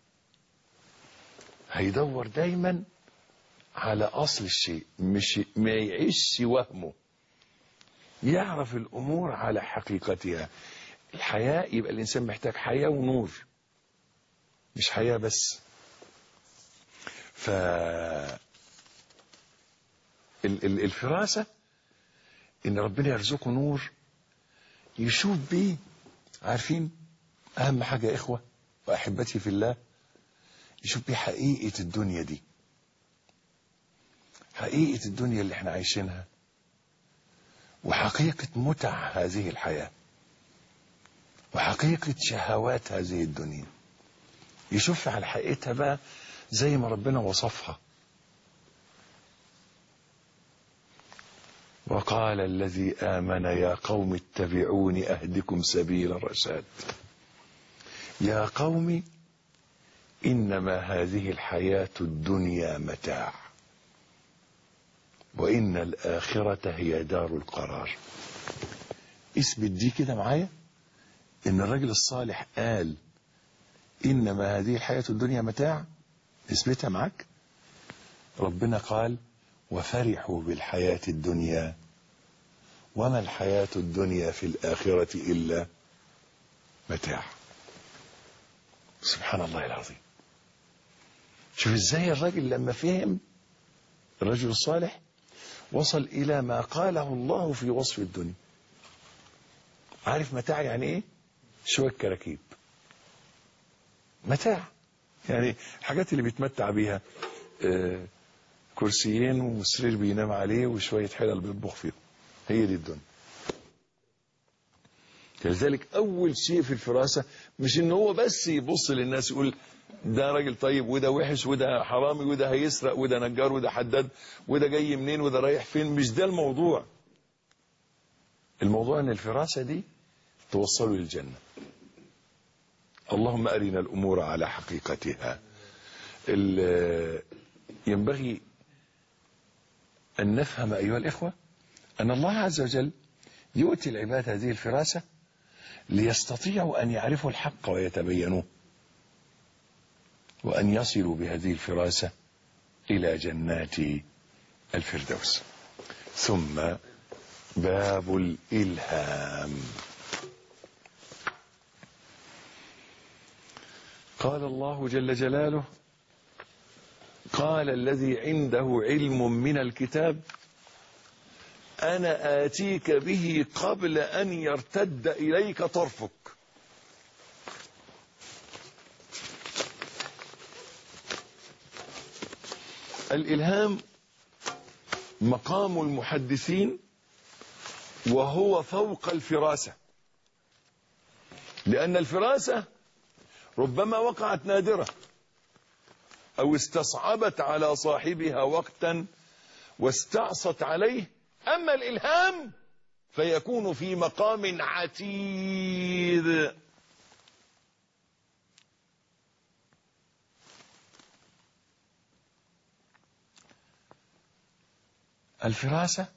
هيدور دايما على أصل الشيء، مش ما يعيش وهمه، يعرف الأمور على حقيقتها. الحياة يبقى الإنسان محتاج حياة ونور، مش حياة بس. الفراسة إن ربنا يرزقه نور يشوف بيه. عارفين أهم حاجة يا إخوة وأحبتي في الله، يشوف بيه حقيقة الدنيا دي، حقيقة الدنيا اللي احنا عايشينها، وحقيقة متع هذه الحياة، وحقيقة شهوات هذه الدنيا. يشوف على حقيقتها بقى زي ما ربنا وصفها. وقال الذي آمن يا قوم اتبعون أهدكم سبيل الرشاد. يا قوم إنما هذه الحياة الدنيا متاع وإن الآخرة هي دار القرار. اثبت دي كده معايا، إن الرجل الصالح قال إنما هذه الحياة الدنيا متاع. اثبتها معاك. ربنا قال وفرحوا بالحياة الدنيا وما الحياة الدنيا في الآخرة إلا متاع. سبحان الله العظيم. شوف ازاي الراجل لما فهم، الرجل الصالح وصل الى ما قاله الله في وصف الدنيا. عارف متاع يعني ايه؟ شوية كراكيب متاع، يعني الحاجات اللي بيتمتع بيها، كرسيين وسرير بينام عليه وشوية حلل بيطبخ فيهم، هي دي الدنيا. لذلك اول شيء في الفراسة مش ان هو بس يبص للناس يقول ده راجل طيب وده وحش وده حرامي وده هيسرق وده نجار وده حداد وده جاي منين وده رايح فين. مش ده الموضوع. الموضوع ان الفراسة دي توصلوا للجنة. اللهم أرنا الأمور على حقيقتها. ينبغي أن نفهم أيها الإخوة أن الله عز وجل يؤتي العباد هذه الفراسة ليستطيعوا أن يعرفوا الحق ويتبينوه، وأن يصلوا بهذه الفراسة إلى جنات الفردوس. ثم باب الإلهام. قال الله جل جلاله: قال الذي عنده علم من الكتاب أنا آتيك به قبل أن يرتد إليك طرفك. الإلهام مقام المحدثين وهو فوق الفراسة، لأن الفراسة ربما وقعت نادرة أو استصعبت على صاحبها وقتا واستعصت عليه. أما الإلهام فيكون في مقام عتيد. الفراسة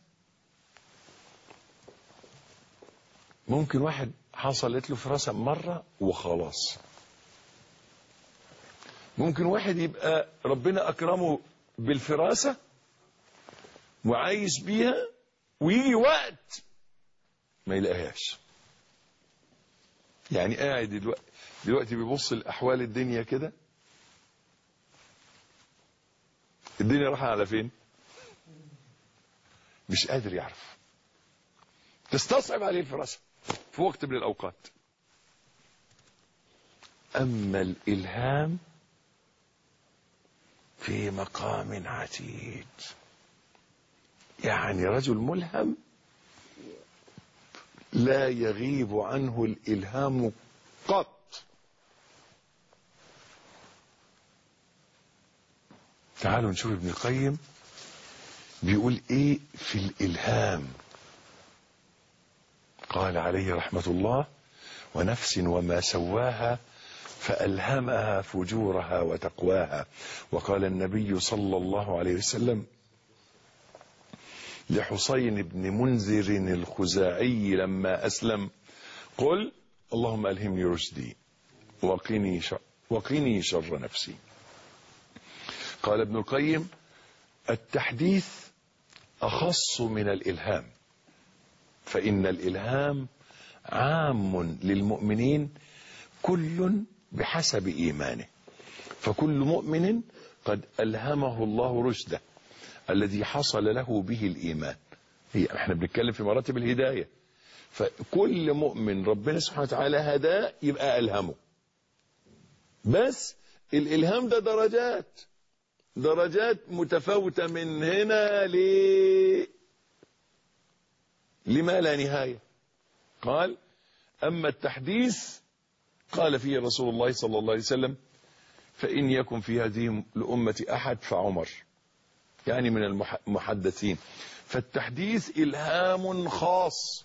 ممكن واحد حصلت له فراسة مرة وخلاص. ممكن واحد يبقى ربنا أكرمه بالفراسة وعايش بيها ويجي وقت ما يلاقيهاش. يعني قاعد دلوقتي بيبص لأحوال الدنيا كده، الدنيا رايحة على فين؟ مش قادر يعرف. تستصعب عليه الفراسة في وقت من الأوقات. أما الإلهام في مقام عتيد، يعني رجل ملهم لا يغيب عنه الإلهام قط. تعالوا نشوف ابن القيم بيقول ايه في الإلهام. قال عليه رحمة الله: ونفس وما سواها فألهمها فجورها وتقواها. وقال النبي صلى الله عليه وسلم لحسين بن منذر الخزاعي لما أسلم: قل اللهم ألهمني رشدي وقني شر نفسي. قال ابن القيم: التحديث أخص من الإلهام، فإن الإلهام عام للمؤمنين كل بحسب إيمانه، فكل مؤمن قد ألهمه الله رشده الذي حصل له به الإيمان. احنا بنتكلم في مراتب الهداية، فكل مؤمن ربنا سبحانه وتعالى هداه يبقى ألهمه. بس الإلهام ده درجات متفاوتة من هنا لما لا نهاية. قال: أما التحديث قال فيه رسول الله صلى الله عليه وسلم: فإن يكن في هذه الأمة أحد فعمر، يعني من المحدثين. فالتحديث إلهام خاص،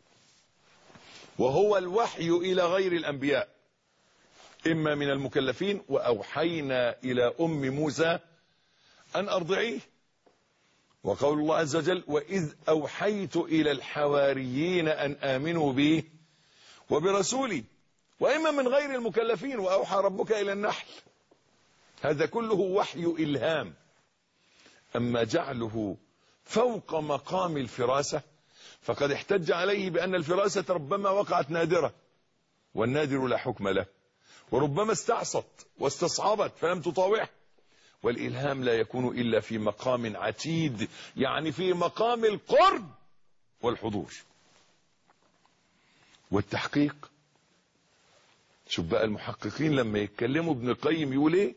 وهو الوحي إلى غير الأنبياء إما من المكلفين. وأوحينا إلى أم موسى أن أرضعيه. وقول الله عز وجل: وإذ أوحيت إلى الحواريين أن آمنوا بي وبرسولي. وإما من غير المكلفين: وأوحى ربك إلى النحل. هذا كله وحي إلهام. أما جعله فوق مقام الفراسة فقد احتج عليه بأن الفراسة ربما وقعت نادرة، والنادر لا حكم له. وربما استعصت واستصعبت فلم تطاوعه. والإلهام لا يكون إلا في مقام عتيد، يعني في مقام القرب والحضور والتحقيق. شوف بقى المحققين لما يتكلموا ابن القيم يقول ايه: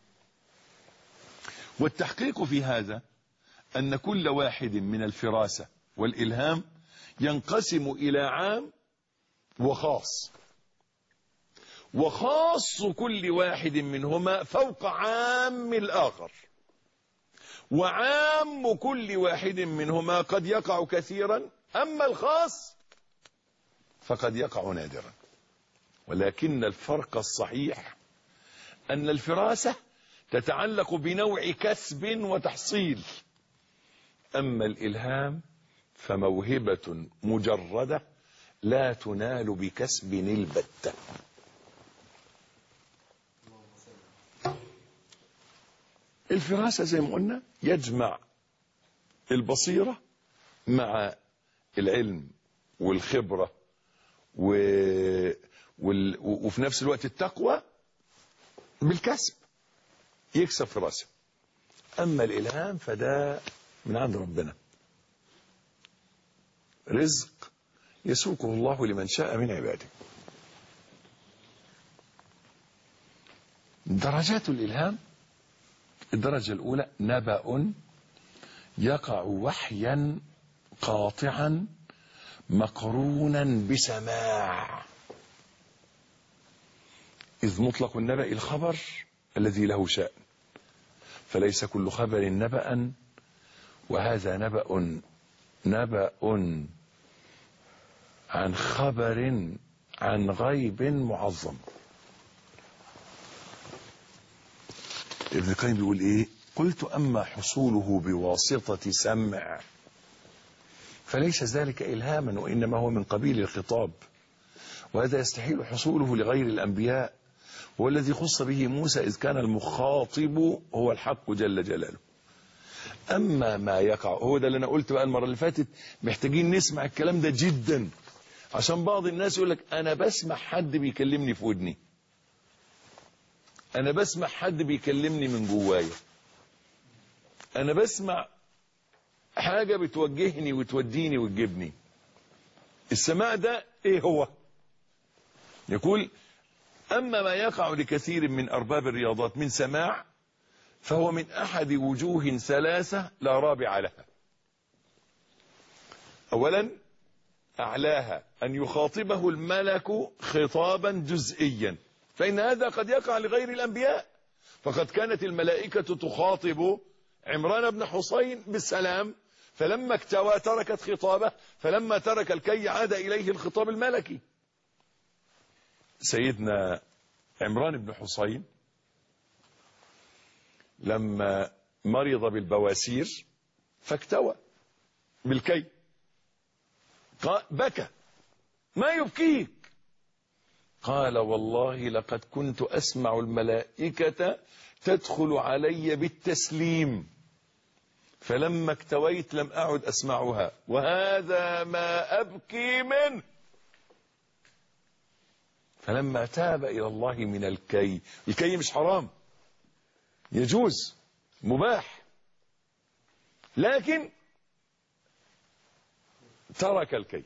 والتحقيق في هذا أن كل واحد من الفراسة والإلهام ينقسم إلى عام وخاص، وخاص كل واحد منهما فوق عام الآخر، وعام كل واحد منهما قد يقع كثيرا، أما الخاص فقد يقع نادرا. ولكن الفرق الصحيح أن الفراسة تتعلق بنوع كسب وتحصيل، أما الإلهام فموهبة مجردة لا تنال بكسب البتة. الفراسة زي ما قلنا يجمع البصيرة مع العلم والخبرة وفي نفس الوقت التقوى بالكسب يكسب فراسة. أما الإلهام فده من عند ربنا، رزق يسوقه الله لمن شاء من عباده. درجات الإلهام: الدرجة الأولى نبأ يقع وحيا قاطعا مقرونا بسماع، إذ مطلق النبأ الخبر الذي له شأن، فليس كل خبر نبأ، وهذا نبأ عن خبر عن غيب معظم. ابن القيم بيقول ايه: قلت أما حصوله بواسطة سمع فليس ذلك إلهاما، وإنما هو من قبيل الخطاب، وهذا يستحيل حصوله لغير الأنبياء، والذي خص به موسى إذ كان المخاطب هو الحق جل جلاله. أما ما يقع، هو ده اللي أنا قلت بقى المرة اللي فاتت، محتاجين نسمع الكلام ده جدا، عشان بعض الناس يقول لك أنا بسمع حد بيكلمني في ودني، أنا بسمع حد بيكلمني من جوايا، أنا بسمع حاجة بتوجهني وتوديني وتجيبني. السماع ده إيه هو؟ يقول: أما ما يقع لكثير من أرباب الرياضات من سماع فهو من أحد وجوه ثلاثة لا رابع لها. أولا أعلاها أن يخاطبه الملك خطابا جزئيا، فإن هذا قد يقع لغير الأنبياء، فقد كانت الملائكة تخاطب عمران بن حسين بالسلام، فلما اكتوى تركت خطابه، فلما ترك الكي عاد إليه الخطاب الملكي. سيدنا عمران بن حسين لما مرض بالبواسير فاكتوى بالكي، بكى: ما يبكيك؟ قال: والله لقد كنت أسمع الملائكة تدخل علي بالتسليم، فلما اكتويت لم أعد أسمعها، وهذا ما أبكي منه. فلما تاب إلى الله من الكي، الكي مش حرام، يجوز، مباح، لكن ترك الكي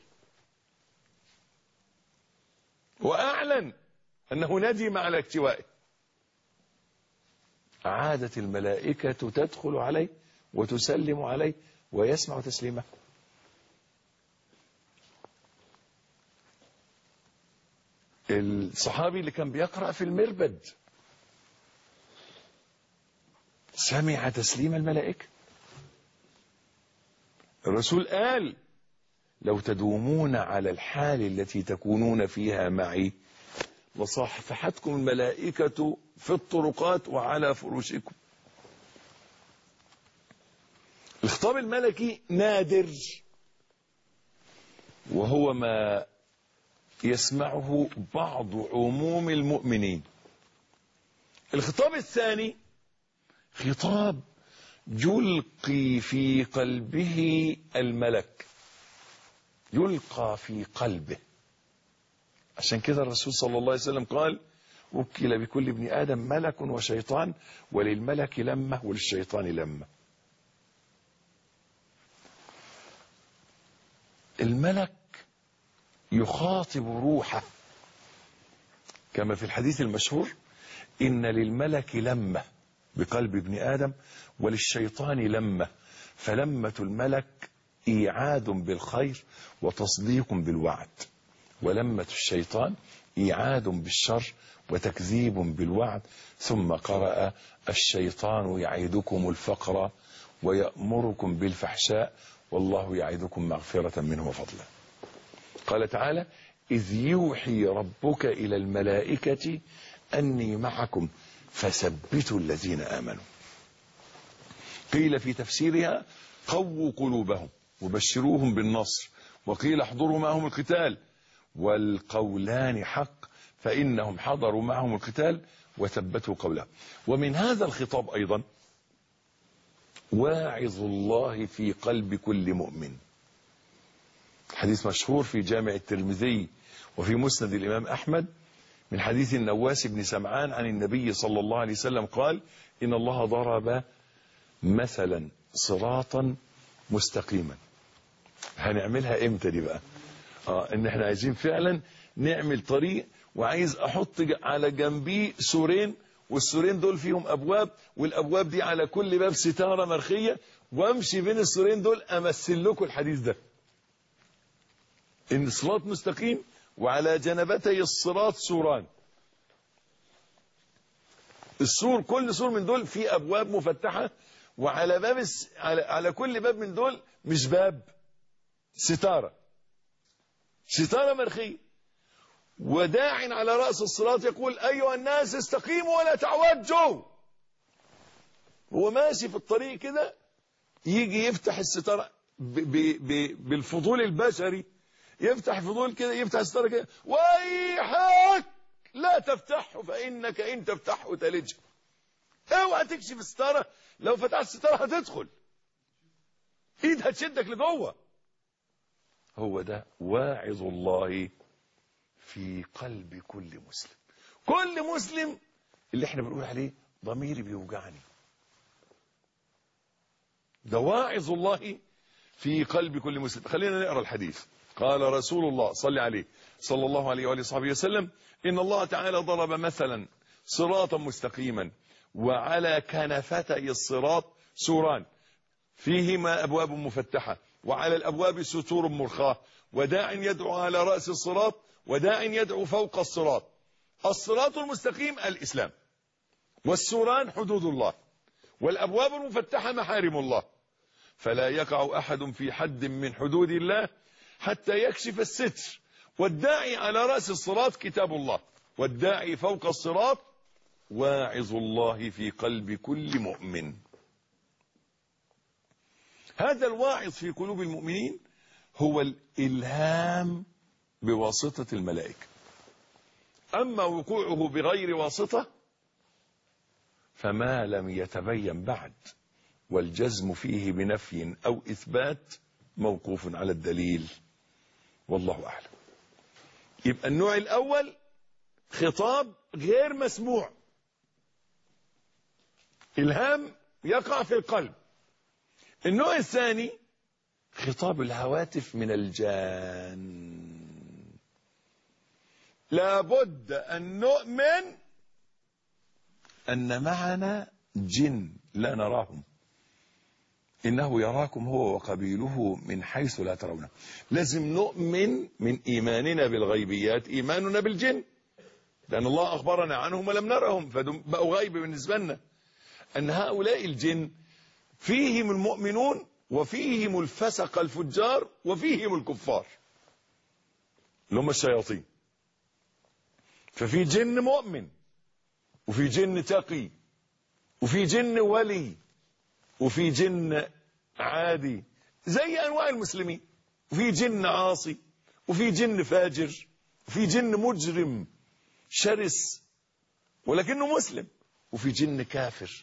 وأعلن أنه ندم على اكتوائه، عادت الملائكة تدخل عليه وتسلم عليه ويسمع تسليمه. الصحابي اللي كان بيقرأ في المربد سمع تسليم الملائكة. الرسول قال: لو تدومون على الحال التي تكونون فيها معي وصافحتكم الملائكة في الطرقات وعلى فراشكم. الخطاب الملكي نادر، وهو ما يسمعه بعض عموم المؤمنين. الخطاب الثاني خطاب يلقي في قلبه الملك، يلقى في قلبه. عشان كده الرسول صلى الله عليه وسلم قال: وكل بكل ابن آدم ملك وشيطان، وللملك لمة وللشيطان لمة. الملك يخاطب روحه كما في الحديث المشهور: إن للملك لمة بقلب ابن آدم وللشيطان لمة، فلمة الملك إيعاد بالخير وتصديق بالوعد، ولمة الشيطان إيعاد بالشر وتكذيب بالوعد. ثم قرأ: الشيطان يعيدكم الفقر ويأمركم بالفحشاء والله يعيدكم مغفرة منه وفضلا. قال تعالى: إذ يوحي ربك إلى الملائكة أني معكم فثبتوا الذين آمنوا. قيل في تفسيرها: قووا قلوبهم وبشروهم بالنصر، وقيل احضروا معهم القتال، والقولان حق فإنهم حضروا معهم القتال وثبتوا قوله. ومن هذا الخطاب أيضا واعظ الله في قلب كل مؤمن. حديث مشهور في جامع الترمذي وفي مسند الإمام أحمد من حديث النواس بن سمعان عن النبي صلى الله عليه وسلم قال: إن الله ضرب مثلا صراطا مستقيما. هنعملها امتى دي بقى؟ ان احنا عايزين فعلا نعمل طريق، وعايز احط على جنبيه سورين، والسورين دول فيهم ابواب، والابواب دي على كل باب ستارة مرخية، وامشي بين السورين دول امثل لكم الحديث ده. ان صراط مستقيم وعلى جنبتي الصراط سوران. السور كل سور من دول فيه ابواب مفتحة، وعلى باب على كل باب من دول مش باب، ستارة مرخية، وداع على رأس الصراط يقول: أيها الناس استقيموا ولا تعوجوا. هو ماشي في الطريق كده يجي يفتح الستارة بالفضول البشري، يفتح فضول كده، يفتح الستارة كده: ويحك لا تفتحه فإنك إن تفتحه تلجه. اوعى تكشف الستارة، لو فتحت الستارة هتدخل، ايد هتشدك لجوه. هو ده واعظ الله في قلب كل مسلم. كل مسلم اللي احنا بنقول عليه ضميري بيوجعني، ده واعظ الله في قلب كل مسلم. خلينا نقرأ الحديث. قال رسول الله صلى عليه صلى الله عليه وآله وصحبه وسلم: إن الله تعالى ضرب مثلا صراطا مستقيما وعلى كنفتي الصراط سوران فيهما أبواب مفتحة وعلى الأبواب ستور مرخاة وداع يدعو على رأس الصراط وداع يدعو فوق الصراط. الصراط المستقيم الإسلام، والسوران حدود الله، والأبواب المفتحة محارم الله، فلا يقع أحد في حد من حدود الله حتى يكشف الستر. والداعي على رأس الصراط كتاب الله، والداعي فوق الصراط واعظ الله في قلب كل مؤمن. هذا الواعظ في قلوب المؤمنين هو الإلهام بواسطة الملائكة. أما وقوعه بغير واسطة فما لم يتبين بعد، والجزم فيه بنفي أو إثبات موقوف على الدليل، والله أعلم. يبقى النوع الأول خطاب غير مسموع، إلهام يقع في القلب. النوع الثاني خطاب الهواتف من الجان. لابد أن نؤمن أن معنا جن لا نراهم، إنه يراكم هو وقبيله من حيث لا ترونه. لازم نؤمن من إيماننا بالغيبيات إيماننا بالجن، لأن الله أخبرنا عنهم ولم نرهم فبقوا غيب بالنسبة لنا. أن هؤلاء الجن فيهم المؤمنون وفيهم الفسق الفجار وفيهم الكفار اللي هم الشياطين. ففي جن مؤمن وفي جن تقي وفي جن ولي وفي جن عادي زي أنواع المسلمين، وفي جن عاصي وفي جن فاجر وفي جن مجرم شرس ولكنه مسلم، وفي جن كافر.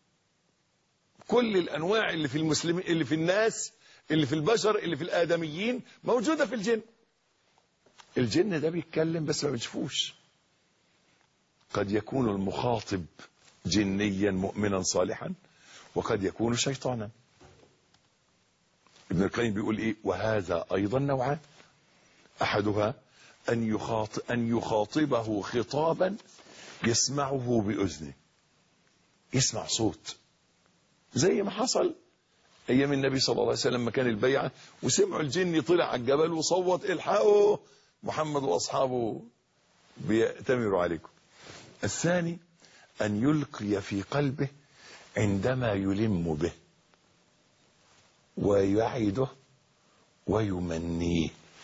كل الأنواع اللي في المسلمين، اللي في الناس، اللي في البشر، اللي في الآدميين موجودة في الجن. الجن ده بيتكلم بس ما بنشوفوش. قد يكون المخاطب جنيا مؤمنا صالحا، وقد يكون شيطانا. ابن القيم بيقول ايه؟ وهذا ايضا نوعان، احدها ان يخاطبه خطابا يسمعه باذنه، يسمع صوت، زي ما حصل ايام النبي صلى الله عليه وسلم لما كان البيعه وسمعوا الجن طلع على الجبل وصوت الحقوا محمد واصحابه بيأتمروا عليكم. الثاني ان يلقي في قلبه عندما يلم به ويعده ويمنيه.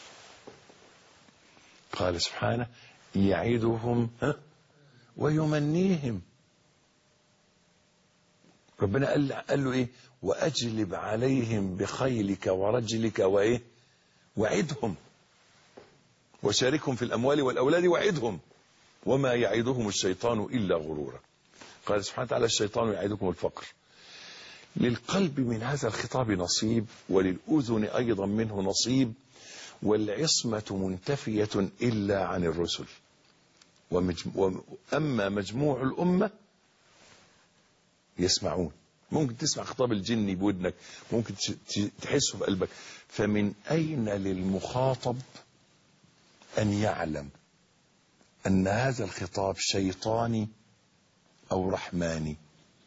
قال سبحانه يعدهم ويمنيهم. ربنا قال له ايه؟ واجلب عليهم بخيلك ورجلك وايه؟ وعدهم وشاركهم في الاموال والاولاد وعدهم وما يعدهم الشيطان الا غرورا. قال سبحانه وتعالى الشيطان يعدكم الفقر. للقلب من هذا الخطاب نصيب، وللأذن أيضا منه نصيب، والعصمة منتفية إلا عن الرسل. أما مجموع الأمة يسمعون. ممكن تسمع خطاب الجن بودنك، ممكن تحسه بقلبك. فمن أين للمخاطب أن يعلم أن هذا الخطاب شيطاني أو رحماني،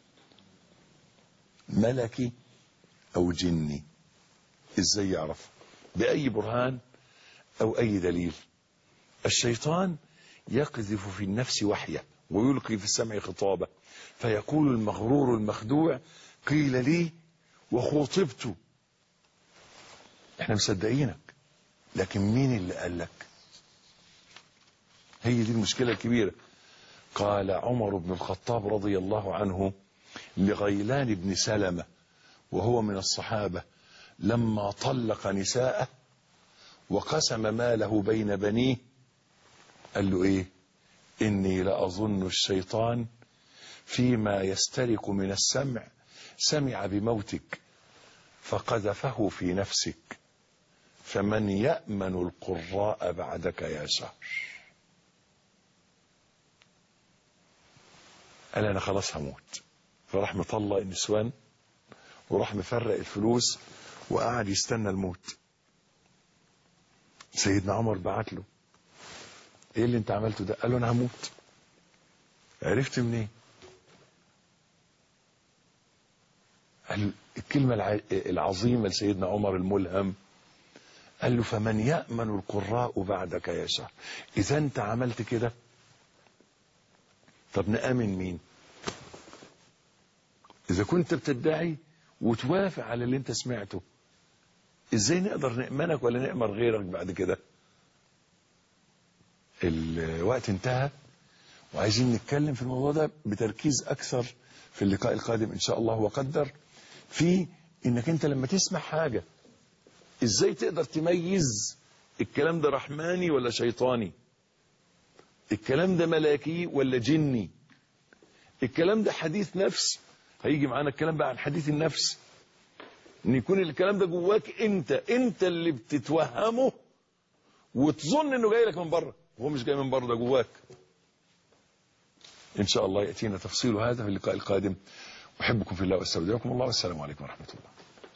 ملكي أو جني؟ إزاي يعرف؟ بأي برهان أو أي دليل؟ الشيطان يقذف في النفس وحيه ويلقي في السمع خطابه، فيقول المغرور المخدوع قيل لي وخوطبت. احنا مصدقينك، لكن مين اللي قال لك؟ هي دي المشكلة الكبيرة. قال عمر بن الخطاب رضي الله عنه لغيلان بن سلمة وهو من الصحابة لما طلق نساءه وقسم ماله بين بنيه، قال له ايه؟ إني لأظن الشيطان فيما يسترق من السمع سمع بموتك فقذفه في نفسك، فمن يأمن القراء بعدك يا شهر. قال أنا خلاص هموت، فراح مطلق النسوان وراح مفرق الفلوس وقعد يستنى الموت. سيدنا عمر بعت له ايه اللي انت عملته ده؟ قال له انا هموت. عرفت منين؟ قال الكلمة العظيمة لسيدنا عمر الملهم، قال له فمن يأمن القراء بعدك يا شهر. إذا أنت عملت كده، طب نأمن مين؟ إذا كنت بتدعي وتوافق على اللي أنت سمعته، إزاي نقدر نأمنك ولا نأمن غيرك بعد كده؟ الوقت انتهى، وعايزين نتكلم في الموضوع ده بتركيز أكثر في اللقاء القادم إن شاء الله وقدر، في إنك أنت لما تسمع حاجة إزاي تقدر تميز الكلام ده رحماني ولا شيطاني، الكلام ده ملاكي ولا جني، الكلام ده حديث نفس. هيجي معانا الكلام بقى عن حديث النفس، ان يكون الكلام ده جواك انت اللي بتتوهمه وتظن انه جاي لك من بره، وهو مش جاي من بره، ده جواك. ان شاء الله ياتينا تفصيل هذا في اللقاء القادم. احبكم في الله واستودعكم الله، والسلام عليكم ورحمه الله.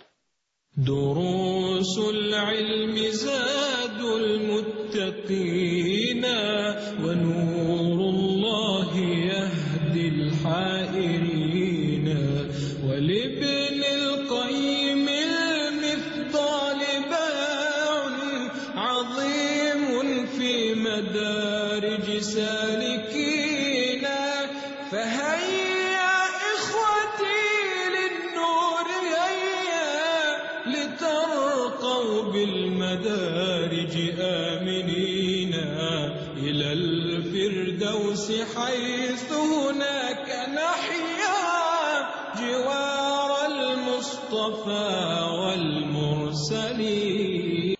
دروس العلم زاد المتقين، ونور الله يهدي الحائرين، ولابن القيم المفضال باع عظيم في مدارج سالكين. فهيا إخوتي للنور هيا، لترقوا بالمدارج آمنين إلى الفردوس، حيث هناك نحيا جوار المصطفى والمرسلين.